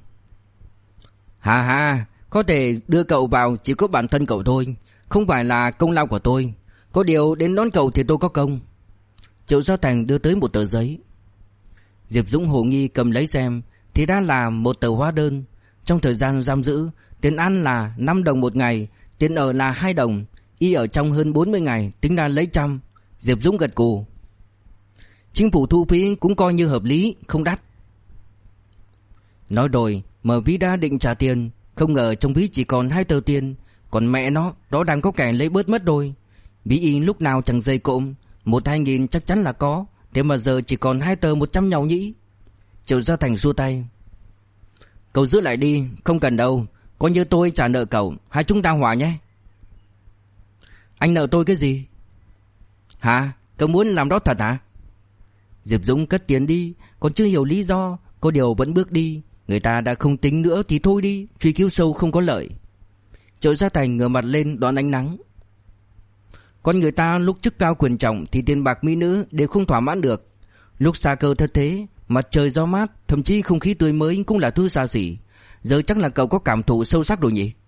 [SPEAKER 1] Hà hà, có thể đưa cậu vào chỉ có bản thân cậu thôi, không phải là công lao của tôi. Có điều đến đón cậu thì tôi có công. Triệu Gia Thành đưa tới một tờ giấy. Diệp Dũng hồ nghi cầm lấy xem, thì ra là một tờ hóa đơn. Trong thời gian giam giữ, tiền ăn là 5 đồng một ngày, tiền ở là 2 đồng. Y ở trong hơn 40 ngày, tính ra lấy trăm. Diệp Dũng gật gù. Chính phủ thu phí cũng coi như hợp lý, không đắt. Nói rồi, mở ví ra định trả tiền, không ngờ trong ví chỉ còn 2 tờ tiền. Còn mẹ nó, đó đang có kẻ lấy bớt mất rồi. Ví y lúc nào chẳng dây cộm, 1-2 nghìn chắc chắn là có. Thế mà giờ chỉ còn 2 tờ 100 nhau nhỉ. Triệu Gia Thành xua tay. Cậu giữ lại đi, không cần đâu. Coi như tôi trả nợ cậu, hai chúng ta hòa nhé. Anh nợ tôi cái gì? Hả? Cậu muốn làm đó thật hả? Diệp Dũng cất tiền đi, còn chưa hiểu lý do, có điều vẫn bước đi. Người ta đã không tính nữa thì thôi đi, truy cứu sâu không có lợi. Triệu Gia Thành ngửa mặt lên đón ánh nắng. Con người ta lúc chức cao quyền trọng thì tiền bạc mỹ nữ đều không thỏa mãn được. Lúc xa cơ thất thế, mặt trời gió mát, thậm chí không khí tươi mới cũng là thứ xa xỉ. Giờ chắc là cậu có cảm thụ sâu sắc rồi nhỉ?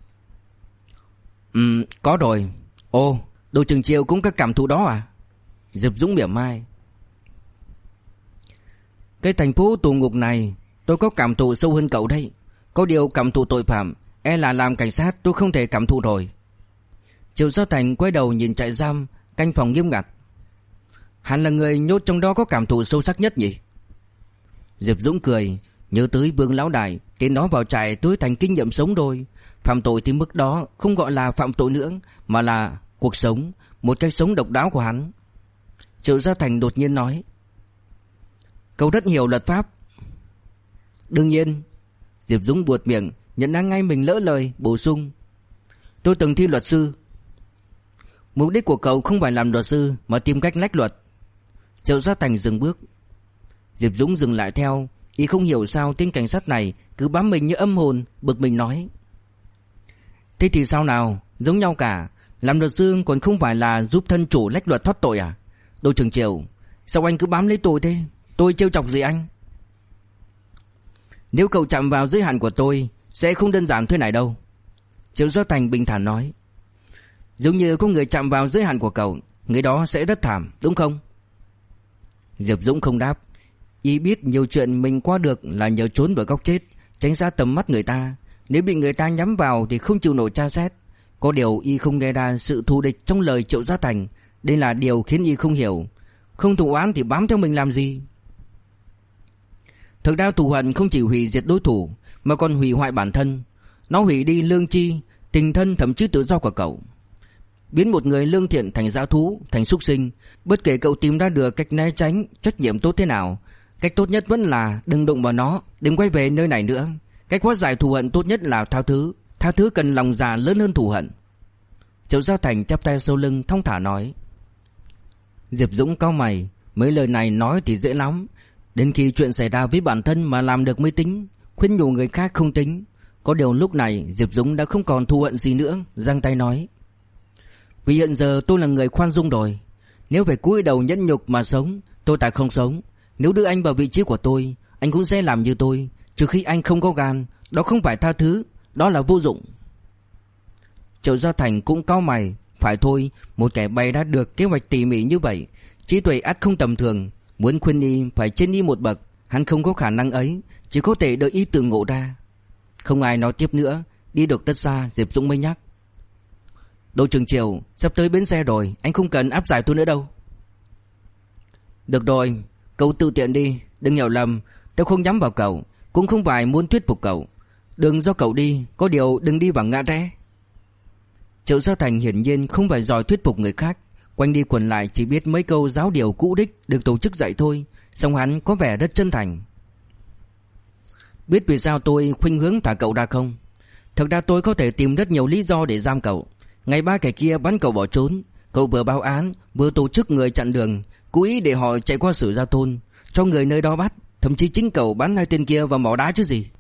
[SPEAKER 1] Có rồi. Ồ, đội trưởng Triệu cũng có cảm thụ đó à? Diệp Dũng mỉa mai. Cái thành phố tù ngục này tôi có cảm thụ sâu hơn cậu đấy. Có điều cảm thụ tội phạm, e là làm cảnh sát tôi không thể cảm thụ rồi. Triệu Gia Thành quay đầu nhìn trại giam, canh phòng nghiêm ngặt. Hắn là người nhốt trong đó có cảm thụ sâu sắc nhất nhỉ? Diệp Dũng cười, nhớ tới Vương Lão Đại, tên đó vào trại tôi thành kinh nghiệm sống rồi. Phạm tội thì mức đó không gọi là phạm tội nữa, mà là cuộc sống, một cách sống độc đáo của hắn. Triệu Gia Thành đột nhiên nói. Cậu rất hiểu luật pháp. Đương nhiên. Diệp Dũng buột miệng, nhận ra ngay mình lỡ lời, bổ sung. Tôi từng thi luật sư. Mục đích của cậu không phải làm luật sư mà tìm cách lách luật. Triệu Gia Thành dừng bước. Diệp Dũng dừng lại theo. Y không hiểu sao tên cảnh sát này cứ bám mình như âm hồn, bực mình nói. Thế thì sao nào, giống nhau cả. Làm luật sư còn không phải là giúp thân chủ lách luật thoát tội à? Đội trưởng Triệu, sao anh cứ bám lấy tôi thế? Tôi trêu chọc gì anh? Nếu cậu chạm vào giới hạn của tôi sẽ không đơn giản thế này đâu. Triệu Gia Thành bình thản nói. Giống như có người chạm vào giới hạn của cậu, người đó sẽ rất thảm, đúng không? Diệp Dũng không đáp. Y biết nhiều chuyện mình qua được là nhờ trốn vào góc chết, tránh xa tầm mắt người ta. Nếu bị người ta nhắm vào thì không chịu nổi tra xét. Có điều Y không nghe ra sự thù địch trong lời Triệu Gia Thành. Đây là điều khiến Y không hiểu. Không thù oán thì bám theo mình làm gì? Thực ra thù hận không chỉ hủy diệt đối thủ mà còn hủy hoại bản thân. Nó hủy đi lương tri, tình thân, thậm chí tự do của cậu, biến một người lương thiện thành dã thú, thành súc sinh. Bất kể cậu tìm ra được cách né tránh trách nhiệm tốt thế nào, cách tốt nhất vẫn là đừng đụng vào nó, đừng quay về nơi này nữa. Cách hóa giải thù hận tốt nhất là tha thứ. Tha thứ cần lòng dạ lớn hơn thù hận. Triệu Gia Thành chắp tay sau lưng thong thả nói. Diệp Dũng cau mày. Mấy lời này nói thì dễ lắm, đến khi chuyện xảy ra với bản thân mà làm được mới tính. Khuyên nhủ người khác không tính. Có điều lúc này Diệp Dũng đã không còn thù hận gì nữa, giang tay nói. Vì hiện giờ tôi là người khoan dung rồi. Nếu phải cúi đầu nhẫn nhục mà sống, tôi tại không sống. Nếu đưa anh vào vị trí của tôi, anh cũng sẽ làm như tôi. Trừ khi anh không có gan. Đó không phải tha thứ, đó là vô dụng. Triệu Gia Thành cũng cau mày. Phải thôi, một kẻ bày ra được kế hoạch tỉ mỉ như vậy, trí tuệ ắt không tầm thường. Muốn khuyên Y phải trên Y một bậc, hắn không có khả năng ấy, chỉ có thể đợi Y tự ngộ ra. Không ai nói tiếp nữa. Đi được rất xa, Diệp Dũng mới nhắc. Đội trưởng Triệu, sắp tới bến xe rồi, anh không cần áp giải tôi nữa đâu. Được rồi, cậu tự tiện đi, đừng hiểu lầm. Tôi không nhắm vào cậu, cũng không phải muốn thuyết phục cậu. Đừng do cậu đi, có điều đừng đi vào ngã rẽ. Triệu Gia Thành hiển nhiên không phải giỏi thuyết phục người khác. Quanh đi quẩn lại chỉ biết mấy câu giáo điều cũ đích được tổ chức dạy thôi. Song hắn có vẻ rất chân thành. Biết vì sao tôi khuynh hướng thả cậu ra không? Thực ra tôi có thể tìm rất nhiều lý do để giam cậu. Ngày ba kẻ kia bắn cậu bỏ trốn, cậu vừa báo án, vừa tổ chức người chặn đường, cố ý để họ chạy qua Sử Gia Thôn, cho người nơi đó bắt. Thậm chí chính cậu bắn hai tên kia vào mỏ đá chứ gì.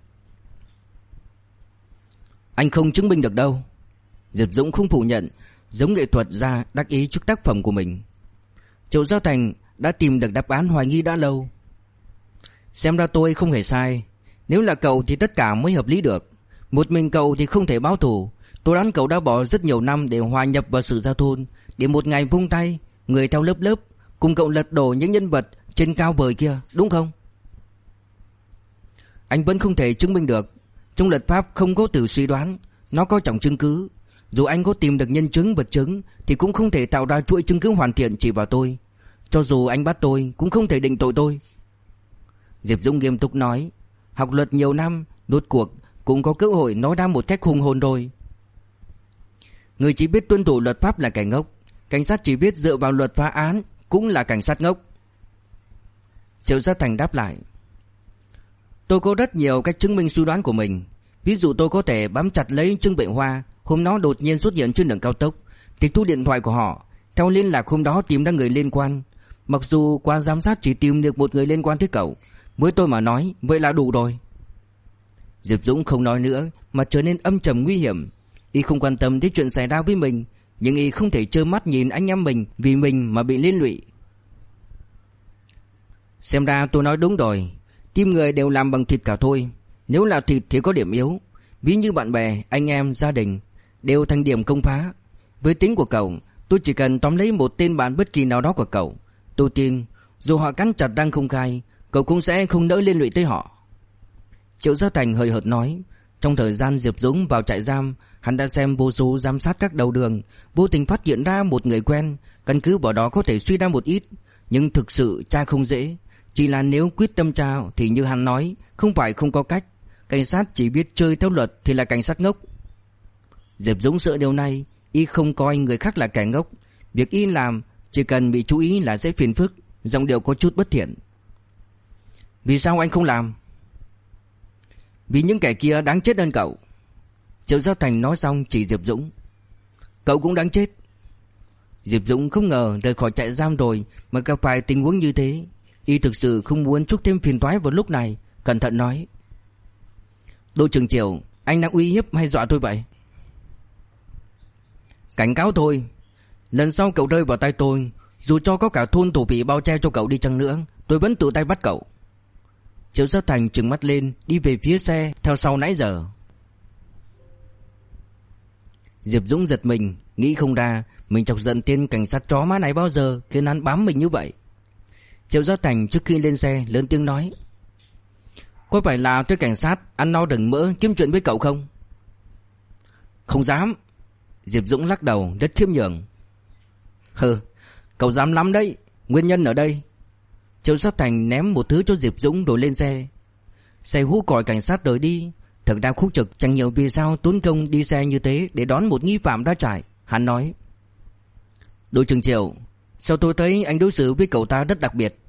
[SPEAKER 1] Anh không chứng minh được đâu. Diệp Dũng không phủ nhận, giống nghệ thuật gia đắc ý trước tác phẩm của mình. Triệu Gia Thành đã tìm được đáp án hoài nghi đã lâu. Xem ra tôi không hề sai. Nếu là cậu thì tất cả mới hợp lý được. Một mình cậu thì không thể báo thù. Tôi đoán cậu đã bỏ rất nhiều năm để hòa nhập vào Sử Gia Thôn, để một ngày vung tay, người theo lớp lớp cùng cậu lật đổ những nhân vật trên cao vời kia, đúng không? Anh vẫn không thể chứng minh được. Trong luật pháp không có từ suy đoán, nó có trọng chứng cứ. Dù anh có tìm được nhân chứng vật chứng thì cũng không thể tạo ra chuỗi chứng cứ hoàn thiện chỉ vào tôi. Cho dù anh bắt tôi cũng không thể định tội tôi. Diệp Dũng nghiêm túc nói. Học luật nhiều năm, rốt cuộc cũng có cơ hội nói ra một cách hùng hồn rồi. Người chỉ biết tuân thủ luật pháp là kẻ ngốc. Cảnh sát chỉ biết dựa vào luật phá án cũng là cảnh sát ngốc. Triệu Gia Thành đáp lại. Tôi có rất nhiều cách chứng minh suy đoán của mình. Ví dụ tôi có thể bám chặt lấy Trương Bệ Hoa hôm đó đột nhiên xuất hiện trên đường cao tốc, tịch thu điện thoại của họ, theo liên lạc hôm đó tìm ra người liên quan. Mặc dù qua giám sát chỉ tìm được một người liên quan tới cậu, với tôi mà nói vậy là đủ rồi. Diệp Dũng không nói nữa mà trở nên âm trầm nguy hiểm. Y không quan tâm đến chuyện xảy ra với mình, nhưng y không thể trơ mắt nhìn anh em mình vì mình mà bị liên lụy. Xem ra tôi nói đúng rồi. Tim người đều làm bằng thịt cả thôi. Nếu là thịt thì có điểm yếu, ví như bạn bè, anh em, gia đình, đều thành điểm công phá. Với tính của cậu, tôi chỉ cần tóm lấy một tên bạn bất kỳ nào đó của cậu, tôi tin dù họ cắn chặt răng không khai, cậu cũng sẽ không nỡ liên lụy tới họ. Triệu Gia Thành hời hợt nói. Trong thời gian Diệp Dũng vào trại giam, hắn đã xem vô số giám sát các đầu đường, vô tình phát hiện ra một người quen, căn cứ vào đó có thể suy ra một ít. Nhưng thực sự tra không dễ. Chỉ là nếu quyết tâm tra thì như hắn nói, không phải không có cách. Cảnh sát chỉ biết chơi theo luật thì là cảnh sát ngốc. Diệp Dũng sợ điều này. Y không coi người khác là kẻ ngốc. Việc y làm chỉ cần bị chú ý là sẽ phiền phức. Giọng điệu có chút bất thiện. Vì sao anh không làm? Vì những kẻ kia đáng chết hơn cậu. Triệu Gia Thành nói xong chỉ Diệp Dũng. Cậu cũng đáng chết. Diệp Dũng không ngờ rời khỏi trại giam rồi mà gặp phải tình huống như thế. Y thực sự không muốn chuốc thêm phiền toái vào lúc này. Cẩn thận nói. Đội trưởng Triệu, anh đang uy hiếp hay dọa tôi vậy? Cảnh cáo thôi. Lần sau cậu rơi vào tay tôi, dù cho có cả thôn thổ phỉ bao che cho cậu đi chăng nữa, tôi vẫn tự tay bắt cậu. Triệu Gia Thành trừng mắt lên, đi về phía xe theo sau nãy giờ. Diệp Dũng giật mình, nghĩ không ra mình chọc giận tên cảnh sát chó má này bao giờ khiến hắn bám mình như vậy. Triệu Gia Thành trước khi lên xe lớn tiếng nói. Có phải là tôi cảnh sát ăn no đừng mỡ kiếm chuyện với cậu không? Không dám. Diệp Dũng lắc đầu rất khiêm nhường. Hừ, cậu dám lắm đấy. Nguyên nhân ở đây. Triệu Gia Thành ném một thứ cho Diệp Dũng rồi lên xe. Xe hú còi cảnh sát rời đi. Thực ra Khúc Trực chẳng hiểu vì sao tốn công đi xe như thế để đón một nghi phạm ra trại. Hắn nói. Đội trưởng Triệu, sao tôi thấy anh đối xử với cậu ta rất đặc biệt?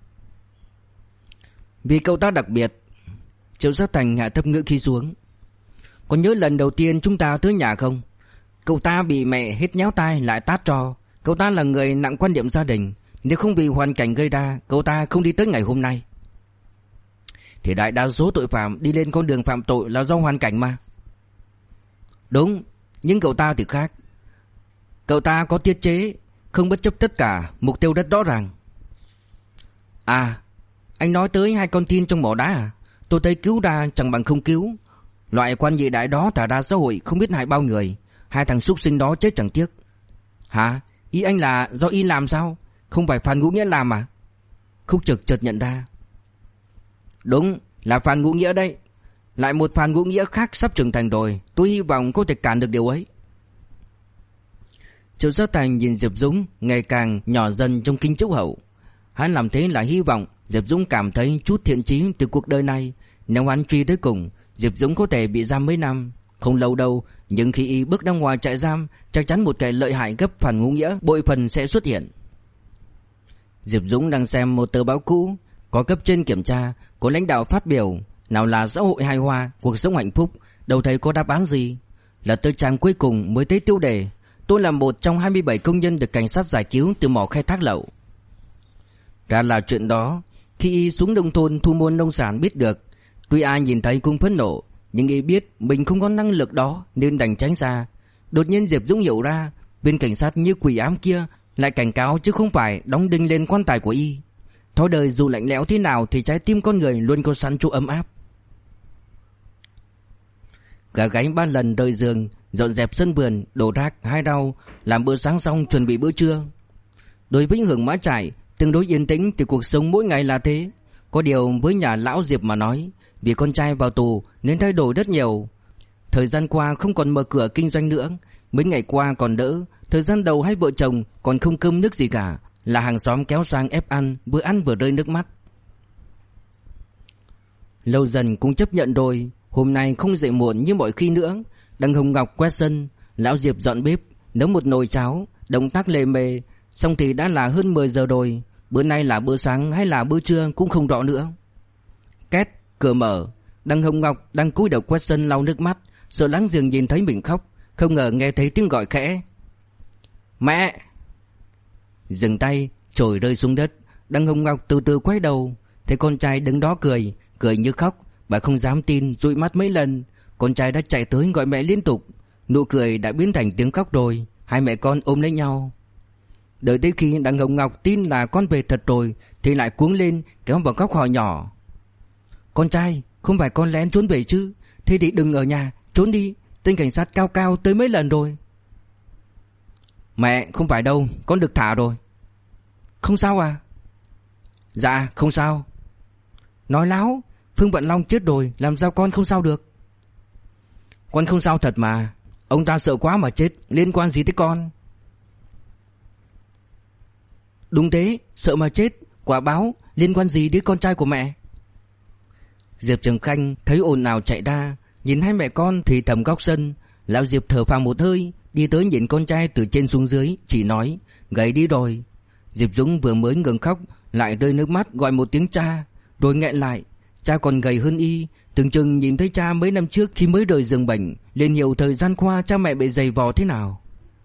[SPEAKER 1] Vì cậu ta đặc biệt. Triệu Gia Thành hạ thấp ngữ khi xuống. Có nhớ lần đầu tiên chúng ta tới nhà không? Cậu ta bị mẹ hết nhéo tai lại tát cho. Cậu ta là người nặng quan niệm gia đình. Nếu không vì hoàn cảnh gây ra, cậu ta không đi tới ngày hôm nay. Thì đại đa số tội phạm đi lên con đường phạm tội là do hoàn cảnh mà. Đúng, nhưng cậu ta thì khác. Cậu ta có tiết chế, không bất chấp tất cả, mục tiêu rất rõ ràng. À, anh nói tới hai con tin trong mỏ đá à? Tôi thấy cứu ra chẳng bằng không cứu. Loại quan nhị đại đó thả ra xã hội không biết hại bao người. Hai thằng súc sinh đó chết chẳng tiếc. Hả? Ý anh là do y làm sao? Không phải Phan Ngũ Nghĩa làm à? Khúc Trực chợt nhận ra. Đúng, là Phan Ngũ Nghĩa đấy. Lại một Phan Ngũ Nghĩa khác sắp trưởng thành rồi. Tôi hy vọng có thể cản được điều ấy. Triệu Gia Thành nhìn Diệp Dũng ngày càng nhỏ dần trong kính chiếu hậu. Hắn làm thế là hy vọng Diệp Dũng cảm thấy chút thiện chí từ cuộc đời này. Nếu hắn truy tới cùng, Diệp Dũng có thể bị giam mấy năm. Không lâu đâu, nhưng khi y bước ra ngoài trại giam, chắc chắn một kẻ lợi hại gấp Phan Ngũ Nghĩa bội phần sẽ xuất hiện. Diệp Dũng đang xem một tờ báo cũ, có cấp trên kiểm tra, có lãnh đạo phát biểu, nào là xã hội hài hòa, cuộc sống hạnh phúc, đâu thấy có đáp án gì. Là tới trang cuối cùng mới thấy tiêu đề: tôi là một trong 27 công nhân được cảnh sát giải cứu từ mỏ khai thác lậu. Ra là chuyện đó. Khi y xuống nông thôn thu mua nông sản biết được, tuy ai nhìn thấy cũng phẫn nộ, nhưng y biết mình không có năng lực đó nên đành tránh ra. Đột nhiên Diệp Dũng hiểu ra, viên cảnh sát như quỷ ám kia lại cảnh cáo chứ không phải đóng đinh lên quan tài của y. Thói đời dù lạnh lẽo thế nào thì trái tim con người luôn có sẵn chỗ ấm áp. Gà gáy 3 lần rời giường, dọn dẹp sân vườn, đổ rác, hái rau, làm bữa sáng xong chuẩn bị bữa trưa. Đối với Hưởng Mã Trải, tương đối yên tĩnh thì cuộc sống mỗi ngày là thế. Có điều với nhà lão Diệp mà nói, vì con trai vào tù nên thay đổi rất nhiều. Thời gian qua không còn mở cửa kinh doanh nữa, mấy ngày qua còn đỡ. Thời gian đầu hai vợ chồng còn không cơm nước gì cả, là hàng xóm kéo sang ép ăn vừa rơi nước mắt. Lâu dần cũng chấp nhận rồi. Hôm nay không dậy muộn như mọi khi nữa. Đặng Hồng Ngọc quét sân, lão Diệp dọn bếp, nấu một nồi cháo, động tác lề mề. Xong thì đã là hơn 10 giờ rồi. Bữa nay là bữa sáng hay là bữa trưa cũng không rõ nữa. Két, cửa mở. Đặng Hồng Ngọc đang cúi đầu quét sân lau nước mắt, sợ láng giềng nhìn thấy mình khóc. Không ngờ nghe thấy tiếng gọi khẽ: mẹ! Dừng tay, chổi rơi xuống đất. Đặng Hồng Ngọc từ từ quay đầu, thấy con trai đứng đó cười như khóc. Bà không dám tin, dụi mắt mấy lần. Con trai đã chạy tới gọi mẹ liên tục. Nụ cười đã biến thành tiếng khóc rồi. Hai mẹ con ôm lấy nhau. Đợi tới khi Đặng Hồng Ngọc tin là con về thật rồi thì lại cuống lên kéo vào góc hỏi nhỏ: con trai, không phải con lén trốn về chứ? Thế thì đừng ở nhà, trốn đi. Tên cảnh sát cao cao tới mấy lần rồi. Mẹ, không phải đâu, con được thả rồi. Không sao à? Dạ, không sao. Nói láo, Phương Vận Long chết rồi, làm sao con không sao được? Con không sao thật mà. Ông ta sợ quá mà chết, liên quan gì tới con? Đúng thế, sợ mà chết, quả báo, liên quan gì đến con trai của mẹ? Diệp Trường Khanh thấy ồn ào chạy ra, nhìn hai mẹ con thì thầm góc sân. Lão Diệp thở phào một hơi, đi tới nhìn con trai từ trên xuống dưới, chỉ nói: gầy đi rồi. Diệp Dũng vừa mới ngừng khóc lại rơi nước mắt gọi một tiếng cha, rồi nghẹn lại. Cha còn gầy hơn y, tưởng chừng nhìn thấy cha mấy năm trước khi mới rời giường bệnh, liền hiểu thời gian qua cha mẹ bị dày vò thế nào.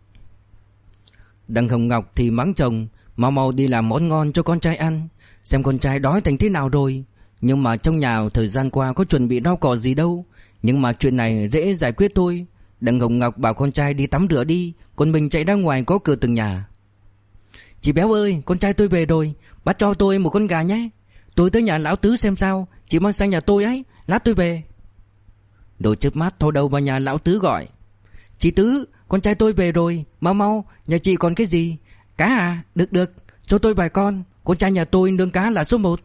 [SPEAKER 1] Đặng Hồng Ngọc thì mắng chồng: mau mau đi làm món ngon cho con trai ăn, xem con trai đói thành thế nào rồi. Nhưng mà trong nhà thời gian qua có chuẩn bị rau cỏ gì đâu. Nhưng mà chuyện này dễ giải quyết thôi. Đặng Hồng Ngọc bảo con trai đi tắm rửa đi, còn mình chạy ra ngoài gõ cửa từng nhà. Chị Béo ơi, con trai tôi về rồi, bắt cho tôi một con gà nhé. Tôi tới nhà lão Tứ xem sao, chị mang sang nhà tôi ấy, lát tôi về. Đồ chớp mắt thò đầu vào nhà lão Tứ gọi: chị Tứ, con trai tôi về rồi, mau mau, nhà chị còn cái gì? Cá à? Được, cho tôi vài con trai nhà tôi nướng cá là số 1.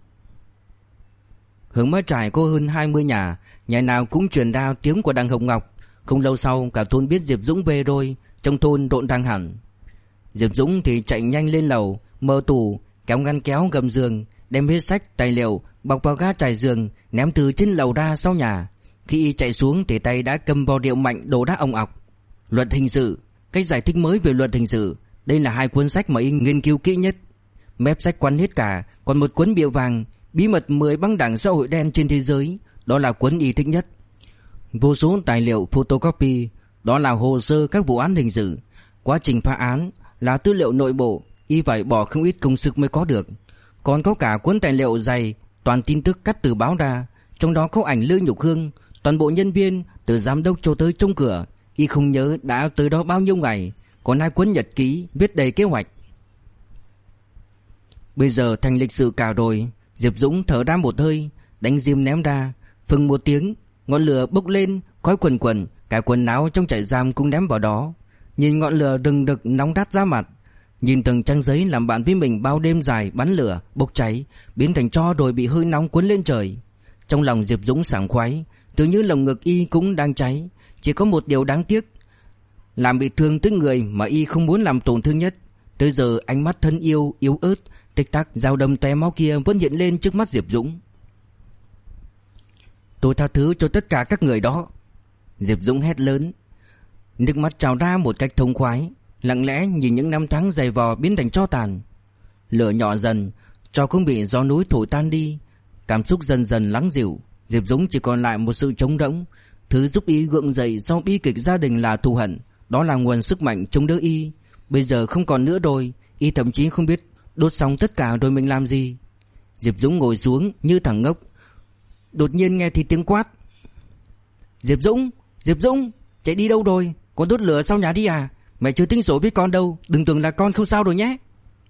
[SPEAKER 1] Hướng Mã Trải có hơn 20 nhà nào cũng truyền ra tiếng của Đặng Hồng Ngọc. Không lâu sau cả thôn biết Diệp Dũng về rồi, trong thôn rộn ràng hẳn. Diệp Dũng thì chạy nhanh lên lầu, mở tủ, kéo ngăn kéo gầm giường, đem hết sách tài liệu bọc vào ga trải giường, ném từ trên lầu ra sau nhà. Khi y chạy xuống thì tay đã cầm vò rượu mạnh đổ đá ong ọc. Luật hình sự, cách giải thích mới về luật hình sự, đây là 2 cuốn sách mà y nghiên cứu kỹ nhất. Mép sách quắn hết cả, còn một cuốn bìa vàng, bí mật 10 băng đảng xã hội đen trên thế giới, đó là cuốn y thích nhất. Vô số tài liệu photocopy, đó là hồ sơ các vụ án hình sự, quá trình phá án, là tư liệu nội bộ, y phải bỏ không ít công sức mới có được. Còn có cả cuốn tài liệu dày, toàn tin tức cắt từ báo ra, trong đó có ảnh Lư Nhục Hương, toàn bộ nhân viên từ giám đốc cho tới trông cửa, y không nhớ đã tới đó bao nhiêu ngày. Còn 2 cuốn nhật ký viết đầy kế hoạch. Bây giờ thành lịch sự cả rồi. Diệp Dũng thở ra một hơi, đánh diêm ném ra, phừng một tiếng, ngọn lửa bốc lên, khói quần quần, cả quần áo trong trại giam cũng ném vào đó. Nhìn ngọn lửa rừng rực nóng rát ra mặt, nhìn từng trang giấy làm bạn với mình bao đêm dài bắn lửa, bốc cháy, biến thành tro rồi bị hơi nóng cuốn lên trời. Trong lòng Diệp Dũng sảng khoái, tự như lồng ngực y cũng đang cháy. Chỉ có một điều đáng tiếc, làm bị thương tới người mà y không muốn làm tổn thương nhất. Tới giờ ánh mắt thân yêu yếu ớt, tích tắc dao đâm tóe máu kia vẫn hiện lên trước mắt Diệp Dũng. Tôi tha thứ cho tất cả các người đó. Diệp Dũng hét lớn, nước mắt trào ra một cách thông khoái, lặng lẽ nhìn những năm tháng dày vò biến thành tro tàn. Lửa nhỏ dần, tro cũng bị gió núi thổi tan đi, cảm xúc dần dần lắng dịu. Diệp Dũng chỉ còn lại một sự trống rỗng, Thứ giúp y gượng dậy sau bi kịch gia đình là thù hận. Đó là nguồn sức mạnh chống đỡ y. Bây giờ không còn nữa rồi. Y thậm chí không biết đốt xong tất cả rồi mình làm gì. Diệp Dũng ngồi xuống như thằng ngốc. Đột nhiên nghe thì tiếng quát. Diệp Dũng, Diệp Dũng, chạy đi đâu rồi? Con đốt lửa sau nhà đi à? Mẹ chưa tính sổ với con đâu. Đừng tưởng là con không sao rồi nhé.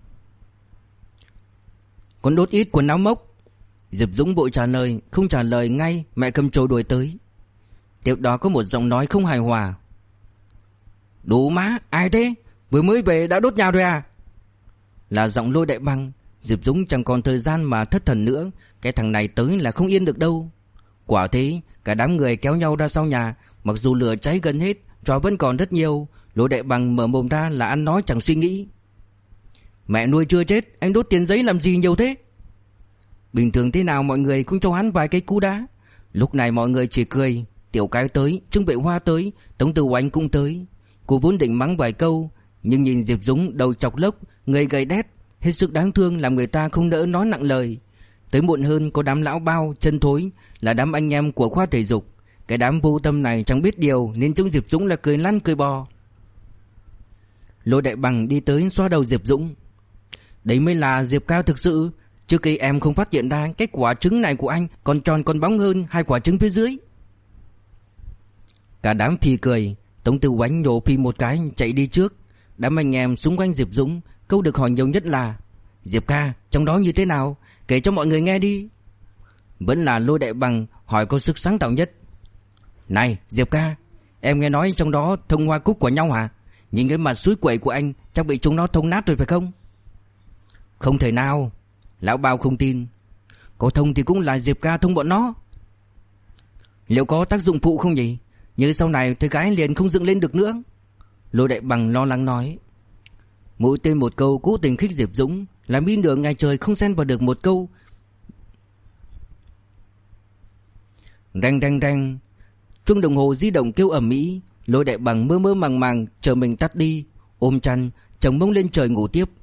[SPEAKER 1] Con đốt ít quần áo mốc. Diệp Dũng vội trả lời. Không trả lời ngay, mẹ cầm trầu đuổi tới. Tiếp đó có một giọng nói không hài hòa. Đủ má, ai thế? Vừa mới về đã đốt nhà rồi à? Là giọng Lôi Đại Băng. Diệp Dũng chẳng còn thời gian mà thất thần nữa. Cái thằng này tới là không yên được đâu. Quả thế, cả đám người kéo nhau ra sau nhà. Mặc dù lửa cháy gần hết, tro vẫn còn rất nhiều. Lôi Đại Băng mở mồm ra là ăn nói chẳng suy nghĩ. Mẹ nuôi chưa chết, anh đốt tiền giấy làm gì nhiều thế? Bình thường thế nào mọi người cũng cho hắn vài cái cú đá. Lúc này mọi người chỉ cười. Tiểu Cái tới, Trương Bệ Hoa tới, Tống Tư Oánh cũng tới. Cô vốn định mắng vài câu, nhưng nhìn Diệp Dũng đầu chọc lốc, người gầy đét, hết sức đáng thương làm người ta không nỡ nói nặng lời. Tới muộn hơn có đám lão bao, chân thối, là đám anh em của khoa thể dục. Cái đám vô tâm này chẳng biết điều nên trông Diệp Dũng là cười lăn cười bò. Lôi Đại Bằng đi tới xoa đầu Diệp Dũng. Đấy mới là Diệp Cao thực sự. Trước khi em không phát hiện ra cái quả trứng này của anh còn tròn còn bóng hơn hai quả trứng phía dưới. Cả đám phì cười. Tống Tư Oánh nhổ phì một cái chạy đi trước. Đám anh em xung quanh Diệp Dũng. Câu được hỏi nhiều nhất là Diệp ca, trong đó như thế nào? Kể cho mọi người nghe đi. Vẫn là Lôi Đại Bằng hỏi có sức sáng tạo nhất. Này Diệp ca, em nghe nói trong đó thông hoa cúc của nhau hả? Nhìn cái mặt suối quẩy của anh chắc bị chúng nó thông nát rồi phải không? Không thể nào. Lão Bao không tin. Có thông thì cũng là Diệp ca thông bọn nó. Liệu có tác dụng phụ không nhỉ? Như sau này thầy gái liền không dựng lên được nữa. Lôi Đại Bằng lo lắng nói. Mỗi tên một câu cố tình khích Diệp Dũng, làm đi nửa ngày trời không xen vào được một câu. Reng reng reng. Chuông đồng hồ di động kêu ầm ĩ. Lôi Đại Bằng mơ mơ màng màng chờ mình tắt đi, ôm chăn chồng mông lên trời ngủ tiếp.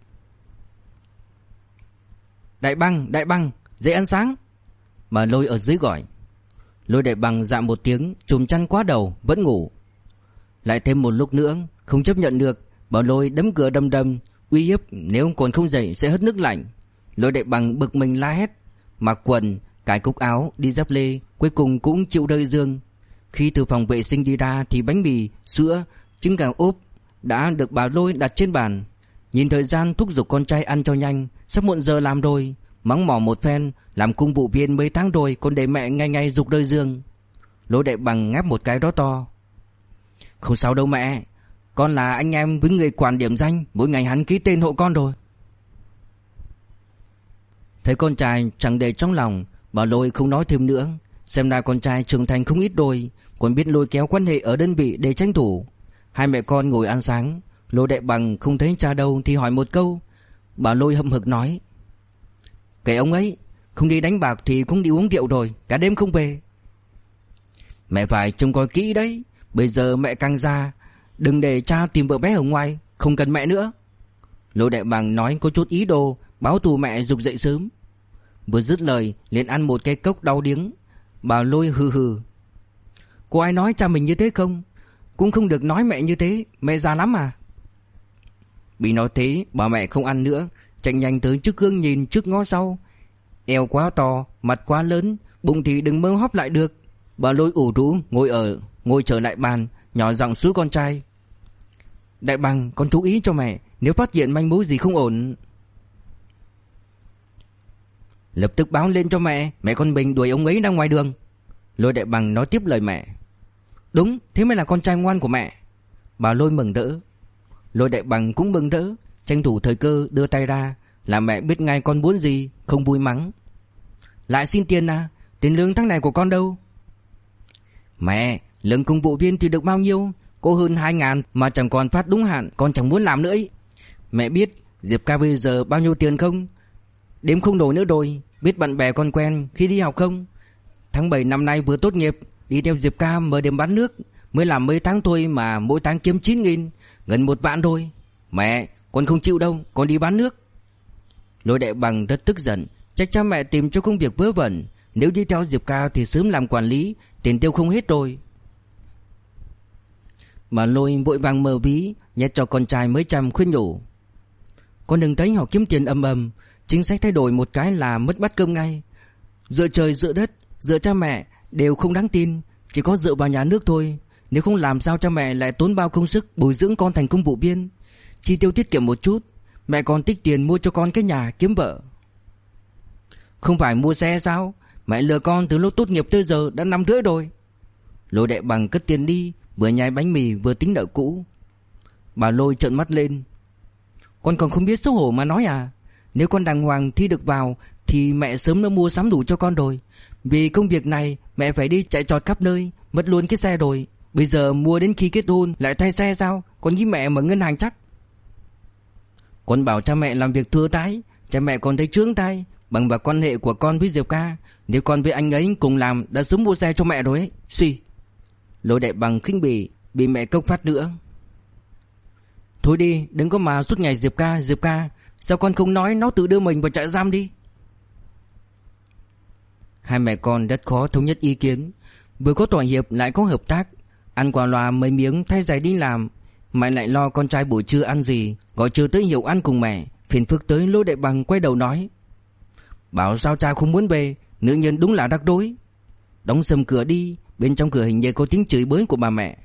[SPEAKER 1] Đại Băng, dậy ăn sáng. Mà Lôi ở dưới gọi. Lôi Đại Bằng dạ một tiếng, chùm chăn quá đầu, vẫn ngủ. Lại thêm một lúc nữa, không chấp nhận được, bảo Lôi đấm cửa đầm đầm, uy hiếp nếu còn không dậy sẽ hất nước lạnh. Lôi Đại Bằng bực mình la hét, mặc quần, cài cúc áo, đi dép lê, cuối cùng cũng chịu rơi giường. Khi từ phòng vệ sinh đi ra thì bánh mì, sữa, trứng gà ốp đã được bà Lôi đặt trên bàn. Nhìn thời gian thúc giục con trai ăn cho nhanh, sắp muộn giờ làm rồi, mắng mỏ một phen, làm công vụ viên mấy tháng rồi còn để mẹ ngày ngày giục rơi giường. Lôi Đại Bằng ngáp một cái đó to. Không sao đâu mẹ, con là anh em với người quản điểm danh, mỗi ngày hắn ký tên hộ con rồi. Thấy con trai chẳng để trong lòng, bà Lôi không nói thêm nữa. Xem ra con trai trưởng thành không ít rồi, còn biết lôi kéo quan hệ ở đơn vị để tranh thủ. Hai mẹ con ngồi ăn sáng. Lôi Đại Bằng không thấy cha đâu thì hỏi một câu. Bà Lôi hậm hực nói. Kệ ông ấy, không đi đánh bạc thì cũng đi uống rượu rồi, cả đêm không về. Mẹ phải trông coi kỹ đấy. Bây giờ mẹ càng già, đừng để cha tìm vợ bé ở ngoài, không cần mẹ nữa. Lôi Đại Bằng nói có chút ý đồ báo thù mẹ giục dậy sớm. Vừa dứt lời liền ăn một cái cốc đau điếng. Bà Lôi hừ hừ. Có ai nói cha mình như thế không? Cũng không được nói mẹ như thế, mẹ già lắm à. Bị nói thế bà mẹ không ăn nữa, chạy nhanh tới trước gương nhìn trước ngó sau. Eo quá to, mặt quá lớn, bụng thì đừng mơ hóp lại được. Bà Lôi ủ rũ ngồi trở lại bàn, nhỏ giọng xúi con trai. Đại Bằng, con chú ý cho mẹ, nếu phát hiện manh mối gì không ổn lập tức báo lên cho mẹ con mình đuổi ông ấy ra ngoài đường. Lôi Đại Bằng nói tiếp lời mẹ. Đúng, thế mới là con trai ngoan của mẹ. Bà Lôi mừng rỡ. Lôi Đại Bằng cũng mừng rỡ, tranh thủ thời cơ đưa tay ra, làm mẹ biết ngay con muốn gì, không vui mắng. Lại xin tiền à? Tiền lương tháng này của con đâu? Mẹ, lương công vụ viên thì được bao nhiêu? Có hơn 2.000 mà chẳng còn phát đúng hạn, con chẳng muốn làm nữa ấy. Mẹ biết Diệp ca bây giờ bao nhiêu tiền không? Đếm không nổi nữa rồi. Biết bạn bè con quen khi đi học không? Tháng 7 năm nay vừa tốt nghiệp, đi theo Diệp ca mở điểm bán nước. Mới làm mấy tháng thôi mà mỗi tháng kiếm 9.000, gần 1 vạn thôi. Mẹ, con không chịu đâu, con đi bán nước. Lôi Đại Bằng rất tức giận, trách cha mẹ tìm cho công việc vớ vẩn. Nếu đi theo Diệp ca thì sớm làm quản lý, tiền tiêu không hết rồi. Bà Lôi vội vàng mở ví nhét cho con trai mấy trăm khuyên nhủ: con đừng thấy họ kiếm tiền ầm ầm, chính sách thay đổi một cái là mất bát cơm ngay. Dựa trời dựa đất, dựa cha mẹ đều không đáng tin, chỉ có dựa vào nhà nước thôi. Nếu không làm sao cha mẹ lại tốn bao công sức bồi dưỡng con thành công vụ viên. Chi tiêu tiết kiệm một chút, mẹ còn tích tiền mua cho con cái nhà kiếm vợ. Không phải mua xe sao? Mẹ lừa con từ lúc tốt nghiệp tới giờ đã 5 rưỡi rồi. Lôi Đại Bằng cất tiền đi, vừa nhai bánh mì vừa tính nợ cũ. Bà Lôi trợn mắt lên: con còn không biết xấu hổ mà nói à? Nếu con đàng hoàng thi được vào thì mẹ sớm đã mua sắm đủ cho con rồi. Vì công việc này mẹ phải đi chạy trọt khắp nơi, mất luôn cái xe rồi. Bây giờ mua đến khi kết hôn lại thay xe sao? Con nghĩ mẹ mở ngân hàng chắc. Con bảo cha mẹ làm việc thừa thãi, cha mẹ còn thấy chướng tai. Bằng vào quan hệ của con với Diệp ca, nếu con với anh ấy cùng làm đã sớm mua xe cho mẹ rồi ấy. Xì. Lôi Đại Bằng khinh bỉ, bị mẹ cốc phát nữa. Thôi đi, đừng có mà suốt ngày Diệp ca. Sao con không nói nó tự đưa mình vào trại giam đi? Hai mẹ con rất khó thống nhất ý kiến, vừa có thỏa hiệp lại có hợp tác. Ăn qua loa mấy miếng thay giày đi làm, mẹ lại lo con trai buổi trưa ăn gì, gọi trưa tới Hiểu ăn cùng mẹ. Phiền phức tới Lôi Đại Bằng quay đầu nói: bảo sao cha không muốn về, nữ nhân đúng là rắc rối. Đóng sầm cửa đi, bên trong cửa hình như có tiếng chửi bới của bà mẹ.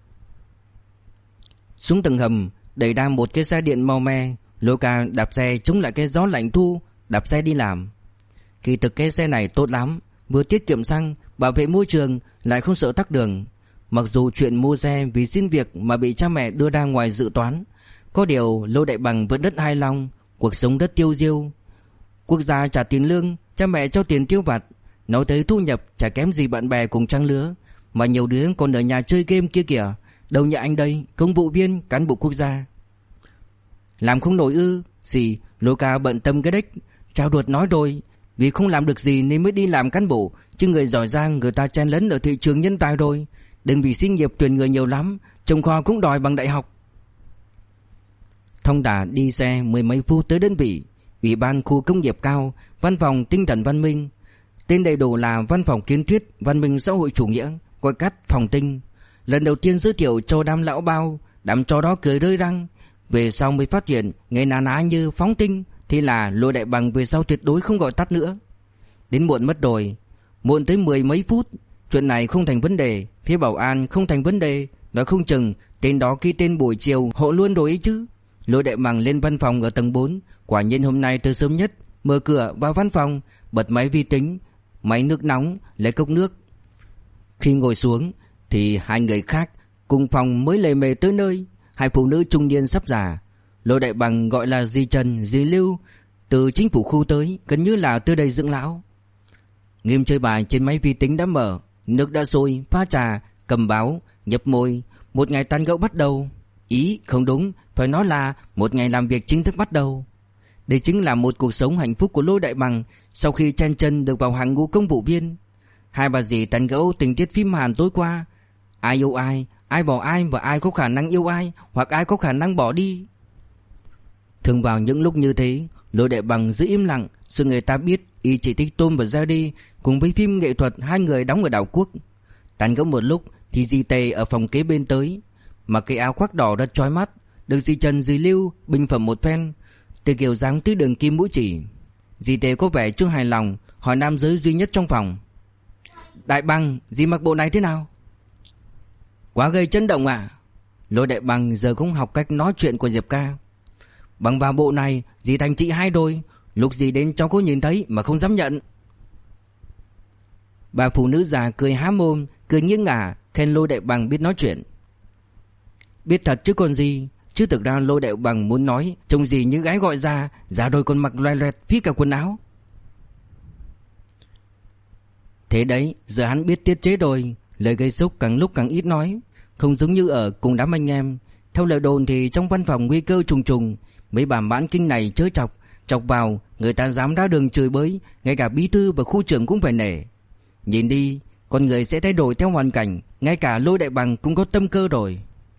[SPEAKER 1] Xuống tầng hầm, đẩy ra một cái xe điện màu me. Lôi Ca đạp xe chống lại cái gió lạnh thu, đạp xe đi làm. Kỳ thực cái xe này tốt lắm, vừa tiết kiệm xăng, bảo vệ môi trường, lại không sợ tắc đường. Mặc dù chuyện mua xe vì xin việc mà bị cha mẹ đưa ra ngoài dự toán, có điều Lôi Đại Bằng vẫn rất hài lòng, cuộc sống rất tiêu diêu. Quốc gia trả tiền lương, cha mẹ cho tiền tiêu vặt, nói tới thu nhập chả kém gì bạn bè cùng trang lứa. Mà nhiều đứa còn ở nhà chơi game kia kìa. Đâu như anh đây, công vụ viên, cán bộ quốc gia. Làm không nổi ư? Gì, Lôi Ca bận tâm cái đếch. Cháu ruột nói rồi, vì không làm được gì nên mới đi làm cán bộ, chứ người giỏi giang người ta chen lấn ở thị trường nhân tài rồi. Đơn vị xí nghiệp tuyển người nhiều lắm, trông kho cũng đòi bằng đại học. Thong thả đi xe mười mấy phút tới đơn vị, Ủy ban khu công nghiệp cao, văn phòng tinh thần văn minh. Tên đầy đủ là Văn phòng Kiến thiết Văn minh xã hội chủ nghĩa, gọi cắt phòng tinh. Lần đầu tiên giới thiệu cho đám lão bao, đám trò đó cười rơi răng. Về sau mới phát hiện nghe ná ná như phóng tinh, thì là Lôi Đại Bằng về sau tuyệt đối không gọi tắt nữa. Đến muộn mất rồi, muộn tới mười mấy phút. Chuyện này không thành vấn đề, phía bảo an không thành vấn đề, nói không chừng tên đó ký tên buổi chiều hộ luôn rồi ấy chứ. Lôi Đại Bằng lên văn phòng ở tầng 4, quả nhiên hôm nay từ sớm nhất, mở cửa vào văn phòng, bật máy vi tính, máy nước nóng, lấy cốc nước. Khi ngồi xuống thì hai người khác cùng phòng mới lề mề tới nơi, hai phụ nữ trung niên sắp già. Lôi Đại Bằng gọi là dì Trần, dì Lưu, từ chính phủ khu tới, gần như là tới đây dưỡng lão. Nghiêm chơi bài trên máy vi tính đã mở, nước đã sôi, pha trà, cầm báo, nhập môi. Một ngày tán gẫu bắt đầu. Ý không đúng, phải nói là một ngày làm việc chính thức bắt đầu. Đây chính là một cuộc sống hạnh phúc của Lôi Đại Bằng sau khi chen chân được vào hàng ngũ công vụ viên. Hai bà dì tán gẫu tình tiết phim Hàn tối qua. Ai yêu ai bỏ ai và ai có khả năng yêu ai, hoặc ai có khả năng bỏ đi. Thường vào những lúc như thế, Lôi Đại Bằng giữ im lặng, rồi người ta biết y chỉ thích Tom và Jerry cùng với phim nghệ thuật hai người đóng ở đảo quốc. Tán gẫu một lúc thì dì Tề ở phòng kế bên tới, mặc cái áo khoác đỏ rất chói mắt, được dì Trần dì Lưu bình phẩm một phen, từ kiểu dáng tới đường kim mũi chỉ. Dì Tề có vẻ chưa hài lòng, hỏi nam giới duy nhất trong phòng: Đại Bằng, dì mặc bộ này thế nào? Quá gây chấn động à? Lôi Đại Bằng giờ cũng học cách nói chuyện của Diệp ca. Bằng vào bộ này dì thành chị hai đôi, lúc dì đến cháu có nhìn thấy mà không dám nhận. Bà phụ nữ già cười há mồm, cười nghiêng ngả, khen Lôi Đại Bằng biết nói chuyện. Biết thật chứ còn gì. Chứ thực ra Lôi Đại Bằng muốn nói trông gì như gái gọi ra đôi còn mặc loè loẹt phí cả quần áo. Thế đấy, giờ hắn biết tiết chế rồi, lời gây sốc càng lúc càng ít nói, không giống như ở cùng đám anh em. Theo lời đồn thì trong văn phòng nguy cơ trùng trùng, mấy bà mãn kinh này chớ chọc vào người ta dám ra đường chửi bới, ngay cả bí thư và khu trưởng cũng phải nể. Nhìn đi, con người sẽ thay đổi theo hoàn cảnh, ngay cả Lôi Đại Bằng cũng có tâm cơ rồi.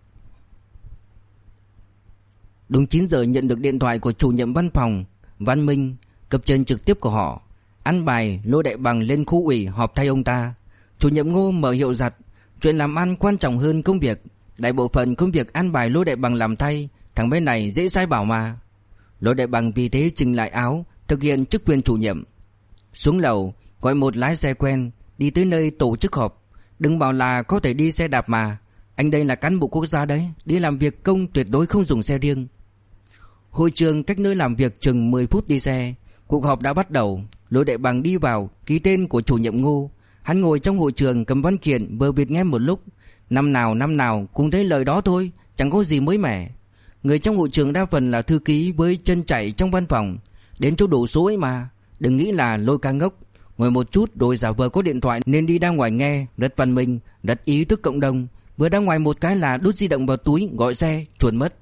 [SPEAKER 1] Đúng 9 giờ nhận được điện thoại của chủ nhiệm văn phòng Văn Minh, cấp trên trực tiếp của họ. Ăn bài, Lôi Đại Bằng lên khu ủy họp thay ông ta. Chủ nhiệm Ngô mở hiệu giặt, chuyện làm ăn quan trọng hơn công việc. Đại bộ phận công việc an bài Lôi Đại Bằng làm thay, thằng bé này dễ sai bảo mà. Lôi Đại Bằng vì thế chỉnh lại áo, thực hiện chức quyền chủ nhiệm. Xuống lầu, gọi một lái xe quen, đi tới nơi tổ chức họp. Đừng bảo là có thể đi xe đạp mà. Anh đây là cán bộ quốc gia đấy, đi làm việc công tuyệt đối không dùng xe riêng. Hội trường cách nơi làm việc chừng 10 phút đi xe. Cuộc họp đã bắt đầu. Lôi Đại Bằng đi vào, ký tên của chủ nhiệm Ngô. Hắn ngồi trong hội trường cầm văn kiện vờ vịt nghe một lúc. Năm nào cũng thấy lời đó thôi, chẳng có gì mới mẻ. Người trong hội trường đa phần là thư ký với chân chạy trong văn phòng. Đến chỗ đủ số ấy mà. Đừng nghĩ là Lôi ca ngốc, ngồi một chút rồi giả vờ có điện thoại nên đi ra ngoài nghe. Rất văn minh, rất ý thức cộng đồng. Vừa ra ngoài một cái là đút di động vào túi, gọi xe, chuồn mất.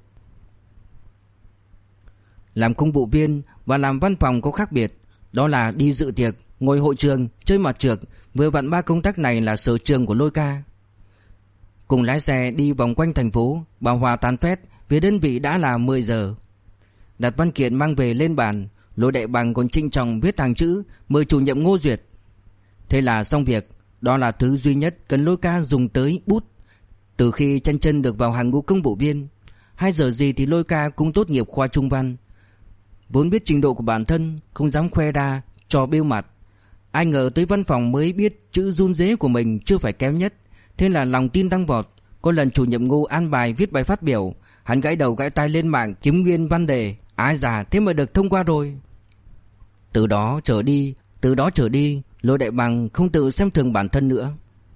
[SPEAKER 1] Làm công vụ viên và làm văn phòng có khác biệt. Đó là đi dự tiệc, ngồi hội trường, chơi mặt trược. Vừa vặn ba công tác này là sở trường của Lôi ca. Cùng lái xe đi vòng quanh thành phố, bảo hòa tán phét. Về đơn vị đã là 10 giờ. Đặt văn kiện mang về lên bàn. Lôi Đại Bằng còn trinh trọng viết hàng chữ mời chủ nhiệm Ngô duyệt. Thế là xong việc. Đó là thứ duy nhất cần Lôi ca dùng tới bút. Từ khi chân được vào hàng ngũ công vụ viên, 2 giờ gì thì Lôi ca cũng tốt nghiệp khoa trung văn. Vốn biết trình độ của bản thân, không dám khoe ra cho bêu mặt. Ai ngờ tới văn phòng mới biết chữ run rế của mình chưa phải kém nhất. Thế là lòng tin tăng vọt. Có lần chủ nhiệm Ngô an bài viết bài phát biểu, hắn gãi đầu gãi tai lên mạng kiếm nguyên văn đề. Ái già, thế mà được thông qua rồi. Từ đó trở đi, Lôi Đại Bằng không tự xem thường bản thân nữa.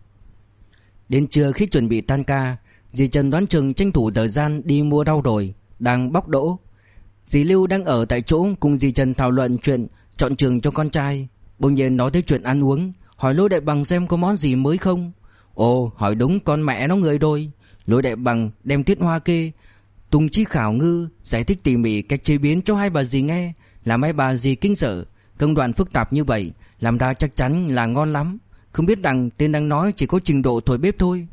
[SPEAKER 1] Đến trưa khi chuẩn bị tan ca, dì Trần đoán chừng tranh thủ thời gian đi mua rau rồi, đang bóc đỗ. Dì Lưu đang ở tại chỗ cùng dì Trần thảo luận chuyện chọn trường cho con trai. Bỗng nhiên nói tới chuyện ăn uống, hỏi Lôi Đại Bằng xem có món gì mới không. Ồ, hỏi đúng con mẹ nó người rồi. Lôi Đại Bằng đem tiết hoa kê, Tùng Chi khảo ngư, giải thích tỉ mỉ cách chế biến cho hai bà dì nghe, làm hai bà dì kinh sợ. Công đoạn phức tạp như vậy, làm ra chắc chắn là ngon lắm. Không biết rằng tên đang nói chỉ có trình độ thổi bếp thôi.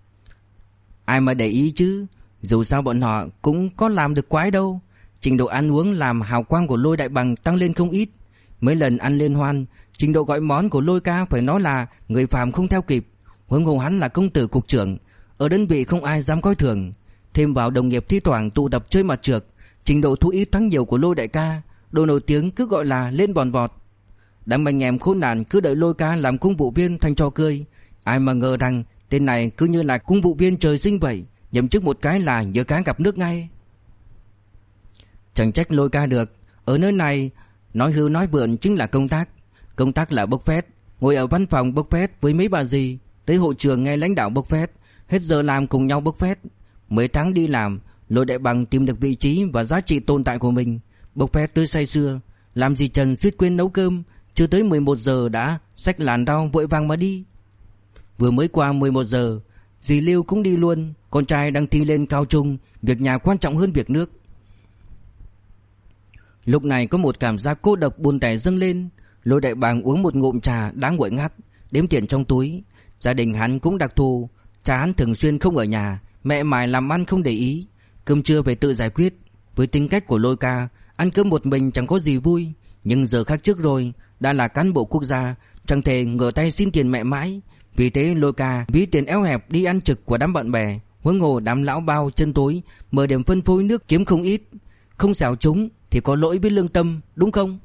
[SPEAKER 1] Ai mà để ý chứ, dù sao bọn họ cũng có làm được quái đâu. Trình độ ăn uống làm hào quang của Lôi Đại Bằng tăng lên không ít. Mấy lần ăn liên hoan, trình độ gọi món của Lôi ca phải nói là người phàm không theo kịp. Huống hồ hắn là công tử cục trưởng, ở đơn vị không ai dám coi thường. Thêm vào đồng nghiệp thi thoảng tụ tập chơi mặt trược, trình độ thu ít thắng nhiều của Lôi đại ca, đồ nổi tiếng cứ gọi là lên bòn vọt. Đám anh em khốn nạn cứ đợi Lôi ca làm công vụ viên thành trò cười. Ai mà ngờ rằng tên này cứ như là công vụ viên trời sinh vậy, nhậm chức một cái là nhớ cá gặp nước ngay. Chẳng trách Lôi ca được, ở nơi này nói hưu nói vượn chính là công tác. Công tác là bốc phét, ngồi ở văn phòng bốc phét với mấy bà dì, tới hội trường nghe lãnh đạo bốc phét, hết giờ làm cùng nhau bốc phét. Mấy tháng đi làm, Lôi Đại Bằng tìm được vị trí và giá trị tồn tại của mình, bốc phét tới say sưa, làm gì Trần suýt quên nấu cơm, chưa tới 11 giờ đã xách làn rau vội vàng mà đi. Vừa mới qua 11 giờ, dì Lưu cũng đi luôn, con trai đang thi lên cao trung, việc nhà quan trọng hơn việc nước. Lúc này có một cảm giác cô độc buồn tẻ dâng lên. Lôi Đại Bằng uống một ngụm trà đáng nguội ngắt, đếm tiền trong túi. Gia đình hắn cũng đặc thù, cha hắn thường xuyên không ở nhà, mẹ mải làm ăn không để ý, cơm trưa phải tự giải quyết. Với tính cách của Lôi ca, ăn cơm một mình chẳng có gì vui, nhưng giờ khác trước rồi, đã là cán bộ quốc gia, chẳng thể ngửa tay xin tiền mẹ mãi. Vì thế Lôi ca ví tiền eo hẹp đi ăn trực của đám bạn bè, huống hồ đám lão bao chân tối mở điểm phân phối nước kiếm không ít. Không xẻo chúng thì có lỗi với lương tâm, đúng không?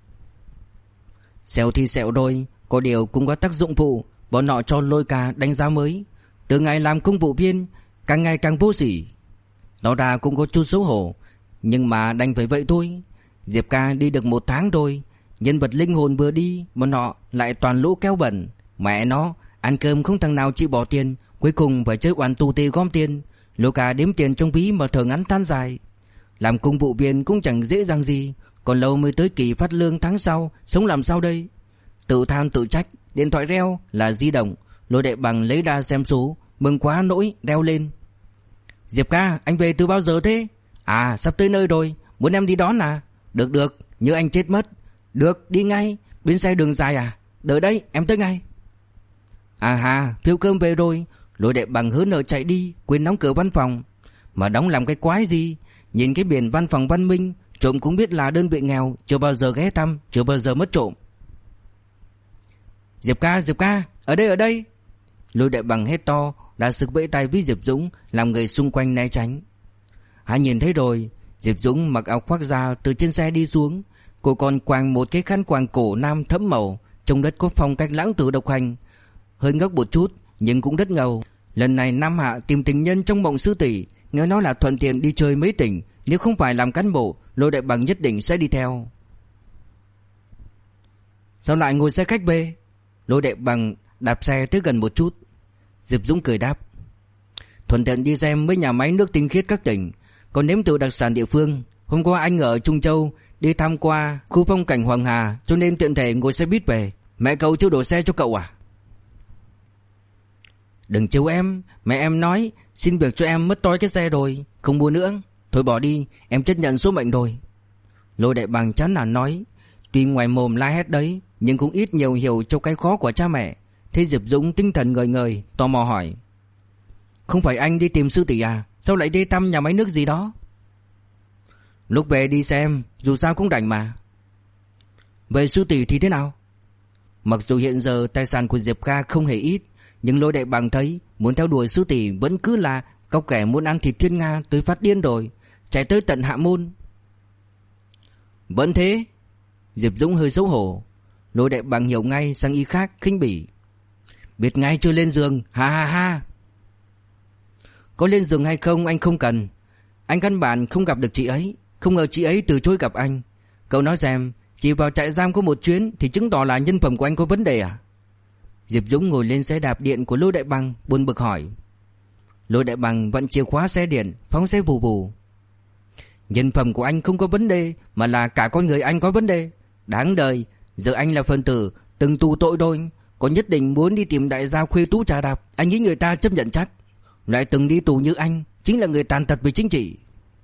[SPEAKER 1] Xẻo thì xẻo rồi, có điều cũng có tác dụng phụ. Bọn họ cho Lôi ca đánh giá mới. Từ ngày làm công vụ viên, càng ngày càng vô sỉ. Nó ra cũng có chút xấu hổ, nhưng mà đành phải vậy thôi. Diệp ca đi được 1 tháng rồi, nhân vật linh hồn vừa đi, bọn họ lại toàn lỗ keo bẩn. Mẹ nó, ăn cơm không thằng nào chịu bỏ tiền, cuối cùng phải chơi oan tù tì gom tiền. Lôi ca đếm tiền trong ví mà thở ngắn than dài. Làm công vụ viên cũng chẳng dễ dàng gì, còn lâu mới tới kỳ phát lương tháng sau, sống làm sao đây? Tự than tự trách, điện thoại reo là di động. Lôi Đại Bằng lấy ra xem số, mừng quá nỗi reo lên. Diệp ca, anh về từ bao giờ thế? À, sắp tới nơi rồi, muốn em đi đón à? Được, nhớ anh chết mất. Được, đi ngay, bến xe đường dài à? Đợi đấy, em tới ngay. À hà, phiếu cơm về rồi. Lôi Đại Bằng hớn hở chạy đi, quên đóng cửa văn phòng. Mà đóng làm cái quái gì? Nhìn cái biển văn phòng văn minh, trộm cũng biết là đơn vị nghèo, chưa bao giờ ghé thăm, chưa bao giờ mất trộm. Diệp ca, ở đây. Lôi Đại Bằng hét to, đã sức vẫy tay với Diệp Dũng, làm người xung quanh né tránh. Hắn nhìn thấy rồi, Diệp Dũng mặc áo khoác da từ trên xe đi xuống, cô còn quàng một cái khăn quàng cổ nam thẫm màu, trông rất có phong cách lãng tử độc hành. Hơi ngốc một chút nhưng cũng rất ngầu. Lần này Nam Hạ tìm tình nhân trong mộng sư tỷ, nghe nói là thuận tiện đi chơi mấy tỉnh, nếu không phải làm cán bộ, Lôi Đại Bằng nhất định sẽ đi theo. Sao lại ngồi xe khách về? Lôi Đại Bằng đạp xe tới gần một chút. Diệp Dũng cười đáp: thuận tiện đi xem mấy nhà máy nước tinh khiết các tỉnh, còn nếm thử đặc sản địa phương. Hôm qua anh ở Trung Châu đi tham qua khu phong cảnh Hoàng Hà, cho nên tiện thể ngồi xe buýt về. Mẹ cậu chưa đổ xe cho cậu à? Đừng trêu em, mẹ em nói xin việc cho em mất toi cái xe rồi, không mua nữa. Thôi bỏ đi, em chấp nhận số mệnh rồi. Lôi Đại Bằng chán nản nói. Tuy ngoài mồm la hét đấy, nhưng cũng ít nhiều hiểu cho cái khó của cha mẹ. Thế Diệp Dũng tinh thần ngời ngời, tò mò hỏi: không phải anh đi tìm sư tỷ à? Sao lại đi thăm nhà máy nước gì đó? Lúc về đi xem, dù sao cũng rảnh mà. Về sư tỷ thì thế nào? Mặc dù hiện giờ tài sản của Diệp Kha không hề ít, nhưng Lôi Đại Bằng thấy muốn theo đuổi sư tỷ vẫn cứ là có kẻ muốn ăn thịt thiên nga tới phát điên rồi, chạy tới tận Hạ Môn. Vẫn thế? Diệp Dũng hơi xấu hổ. Lôi Đại Bằng hiểu ngay sang ý khác, khinh bỉ: biết ngay chưa lên giường, ha ha ha. Có lên giường hay không anh không cần, anh căn bản không gặp được chị ấy. Không ngờ chị ấy từ chối gặp anh. Cậu nói xem, chỉ vào trại giam có một chuyến thì chứng tỏ là nhân phẩm của anh có vấn đề à? Diệp Dũng ngồi lên xe đạp điện của Lôi Đại Bằng, buồn bực hỏi. Lôi Đại Bằng vặn chìa khóa xe điện, phóng xe vù vù. Nhân phẩm của anh không có vấn đề, mà là cả con người anh có vấn đề. Đáng đời, giờ anh là phần tử từng tù tội rồi, có nhất định muốn đi tìm đại gia Khuê Tú trà đạp. Anh nghĩ người ta chấp nhận chắc? Loại từng đi tù như anh chính là người tàn tật về chính trị.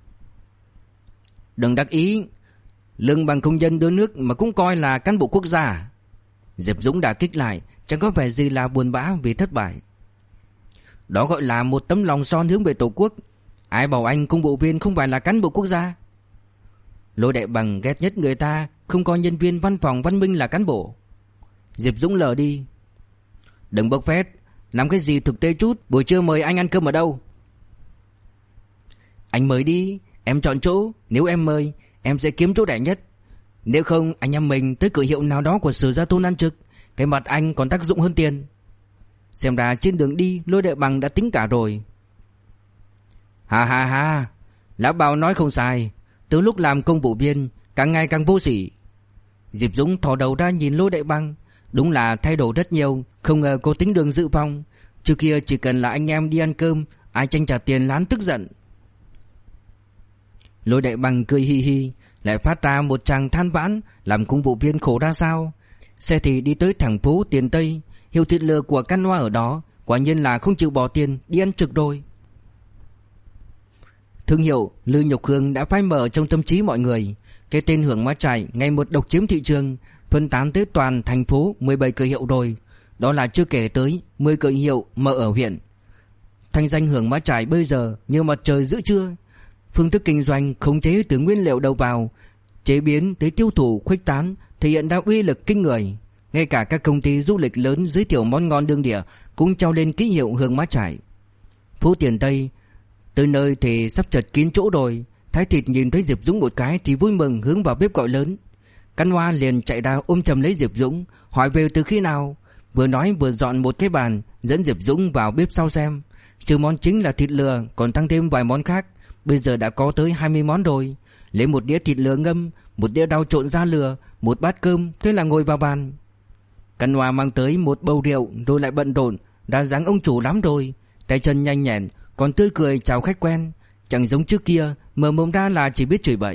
[SPEAKER 1] Đừng đắc ý, lương bằng công dân đưa nước mà cũng coi là cán bộ quốc gia. Diệp Dũng đã kích lại, chẳng có vẻ gì là buồn bã vì thất bại. Đó gọi là một tấm lòng son hướng về Tổ quốc. Ai bảo anh công vụ viên không phải là cán bộ quốc gia? Lôi Đại Bằng ghét nhất người ta không coi nhân viên văn phòng văn minh là cán bộ. Diệp Dũng lờ đi. Đừng bốc phét, làm cái gì thực tế chút. Buổi trưa mời anh ăn cơm ở đâu? Anh mời đi, em chọn chỗ. Nếu em mời, em sẽ kiếm chỗ rẻ nhất. Nếu không, anh em mình tới cửa hiệu nào đó của Sở Giao thông ăn trực. Cái mặt anh còn tác dụng hơn tiền. Xem ra trên đường đi Lôi Đại Bằng đã tính cả rồi. Ha ha ha, lão Bao nói không sai. Từ lúc làm công vụ viên càng ngày càng vô sỉ. Diệp Dũng thò đầu ra nhìn Lôi Đại Bằng. Đúng là thay đổi rất nhiều. Không ngờ cô tính đường dự phòng. Trước kia chỉ cần là anh em đi ăn cơm, ai tranh trả tiền lán tức giận. Lôi Đại Bằng cười hi hi, lại phát ra một tràng than vãn. Làm công vụ viên khổ ra sao. Xe thì đi tới thành phố Tiền Tây, hiệu thịt lừa của Can Hoa ở đó. Quả nhiên là không chịu bỏ tiền đi ăn trực rồi. Thương hiệu Lư Nhục Hương đã phai mờ trong tâm trí mọi người. Cái tên Hưởng Má Trải ngày một độc chiếm thị trường, phân tán tới toàn thành phố 17 cửa hiệu rồi. Đó là chưa kể tới 10 cửa hiệu mở ở huyện. Thanh danh Hưởng Má Trải bây giờ như mặt trời giữa trưa. Phương thức kinh doanh khống chế từ nguyên liệu đầu vào, chế biến tới tiêu thụ khuếch tán, thể hiện ra uy lực kinh người. Ngay cả các công ty du lịch lớn giới thiệu món ngon đương địa cũng treo lên ký hiệu Hưởng Má Trải. Phố Tiền Tây tới nơi thì sắp chật kín chỗ rồi. Thái Thịt nhìn thấy Diệp Dũng một cái thì vui mừng hướng vào bếp gọi lớn. Can Hoa liền chạy ra ôm chầm lấy Diệp Dũng, hỏi về từ khi nào. Vừa nói vừa dọn một cái bàn, dẫn Diệp Dũng vào bếp sau xem. Trừ món chính là thịt lừa còn tăng thêm vài món khác. Bây giờ đã có tới 20 món rồi. Lấy một đĩa thịt lừa ngâm, một đĩa rau trộn da lừa, một bát cơm, thế là ngồi vào bàn. Can Hoa mang tới một bầu rượu rồi lại bận rộn, đã dáng ông chủ lắm rồi. Tay chân nhanh nhẹn, còn tươi cười chào khách quen. Chẳng giống trước kia mở mồm ra là chỉ biết chửi bậy.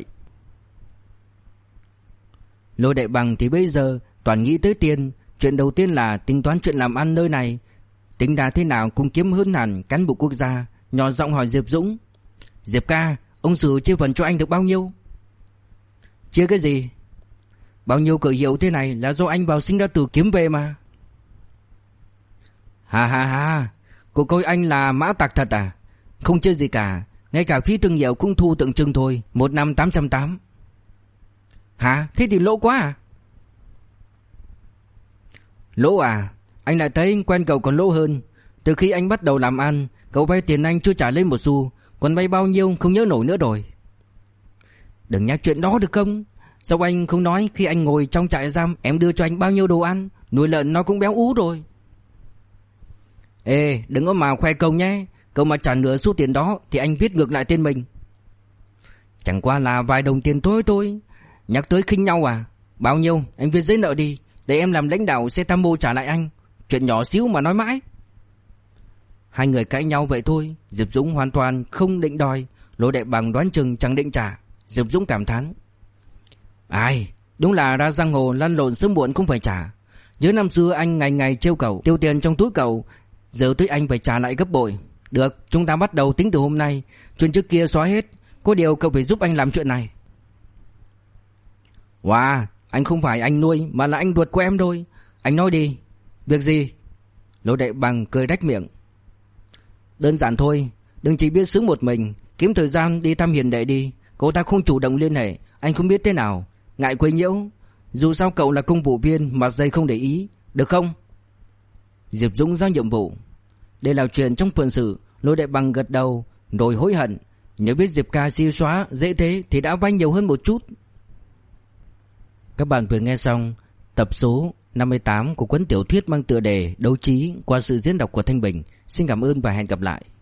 [SPEAKER 1] Lôi Đại Bằng thì bây giờ toàn nghĩ tới tiền. Chuyện đầu tiên là tính toán chuyện làm ăn nơi này. Tính ra thế nào cũng kiếm hơn hẳn cán bộ quốc gia. Nhỏ giọng hỏi Diệp Dũng: Diệp ca, ông Sử chia phần cho anh được bao nhiêu? Chia cái gì? Bao nhiêu cửa hiệu thế này là do anh vào sinh ra tử kiếm về mà. Ha ha ha, cô coi anh là mã tặc thật à? Không chia gì cả, ngay cả phí thương hiệu cũng thu tượng trưng thôi, 1 năm 880. Hả? Thế thì lỗ quá à? Lỗ à? Anh lại thấy quen cậu còn lỗ hơn. Từ khi anh bắt đầu làm ăn, cậu vay tiền anh chưa trả lên một xu, còn vay bao nhiêu không nhớ nổi nữa rồi. Đừng nhắc chuyện đó được không? Sao anh không nói khi anh ngồi trong trại giam em đưa cho anh bao nhiêu đồ ăn, nuôi lợn nó cũng béo ú rồi. Ê, đừng có mà khoe công nhé. Cậu mà trả nửa số tiền đó thì anh viết ngược lại tên mình. Chẳng qua là vài đồng tiền thôi. Nhắc tới khinh nhau à? Bao nhiêu anh viết giấy nợ đi, để em làm lãnh đạo sẽ tham mưu trả lại anh. Chuyện nhỏ xíu mà nói mãi. Hai người cãi nhau vậy thôi. Diệp Dũng hoàn toàn không định đòi. Lô Đại Bằng đoán chừng chẳng định trả. Diệp Dũng cảm thán: ai, đúng là ra giang hồ lăn lộn sớm muộn cũng phải trả. Nhớ năm xưa anh ngày ngày trêu cậu, tiêu tiền trong túi cậu, giờ tới anh phải trả lại gấp bội. Được, chúng ta bắt đầu tính từ hôm nay. Chuyện trước kia xóa hết. Có điều cậu phải giúp anh làm chuyện này. Wow, anh không phải anh nuôi mà là anh ruột của em thôi. Anh nói đi. Việc gì? Lô Đại Bằng cười rách miệng. Đơn giản thôi. Đừng chỉ biết sướng một mình. Kiếm thời gian đi thăm Hiền đệ đi. Cô ta không chủ động liên hệ, anh không biết thế nào. Ngại quấy nhiễu. Dù sao cậu là công vụ viên, mặt dày không để ý. Được không? Diệp Dũng giao nhiệm vụ. Đây là chuyện trong phận sự. Lô Đại Bằng gật đầu rồi hối hận. Nếu biết Diệp ca siêu xóa dễ thế thì đã vay nhiều hơn một chút. Các bạn vừa nghe xong tập số 58 của cuốn tiểu thuyết mang tựa đề Đấu trí qua sự diễn đọc của Thanh Bình. Xin cảm ơn và hẹn gặp lại.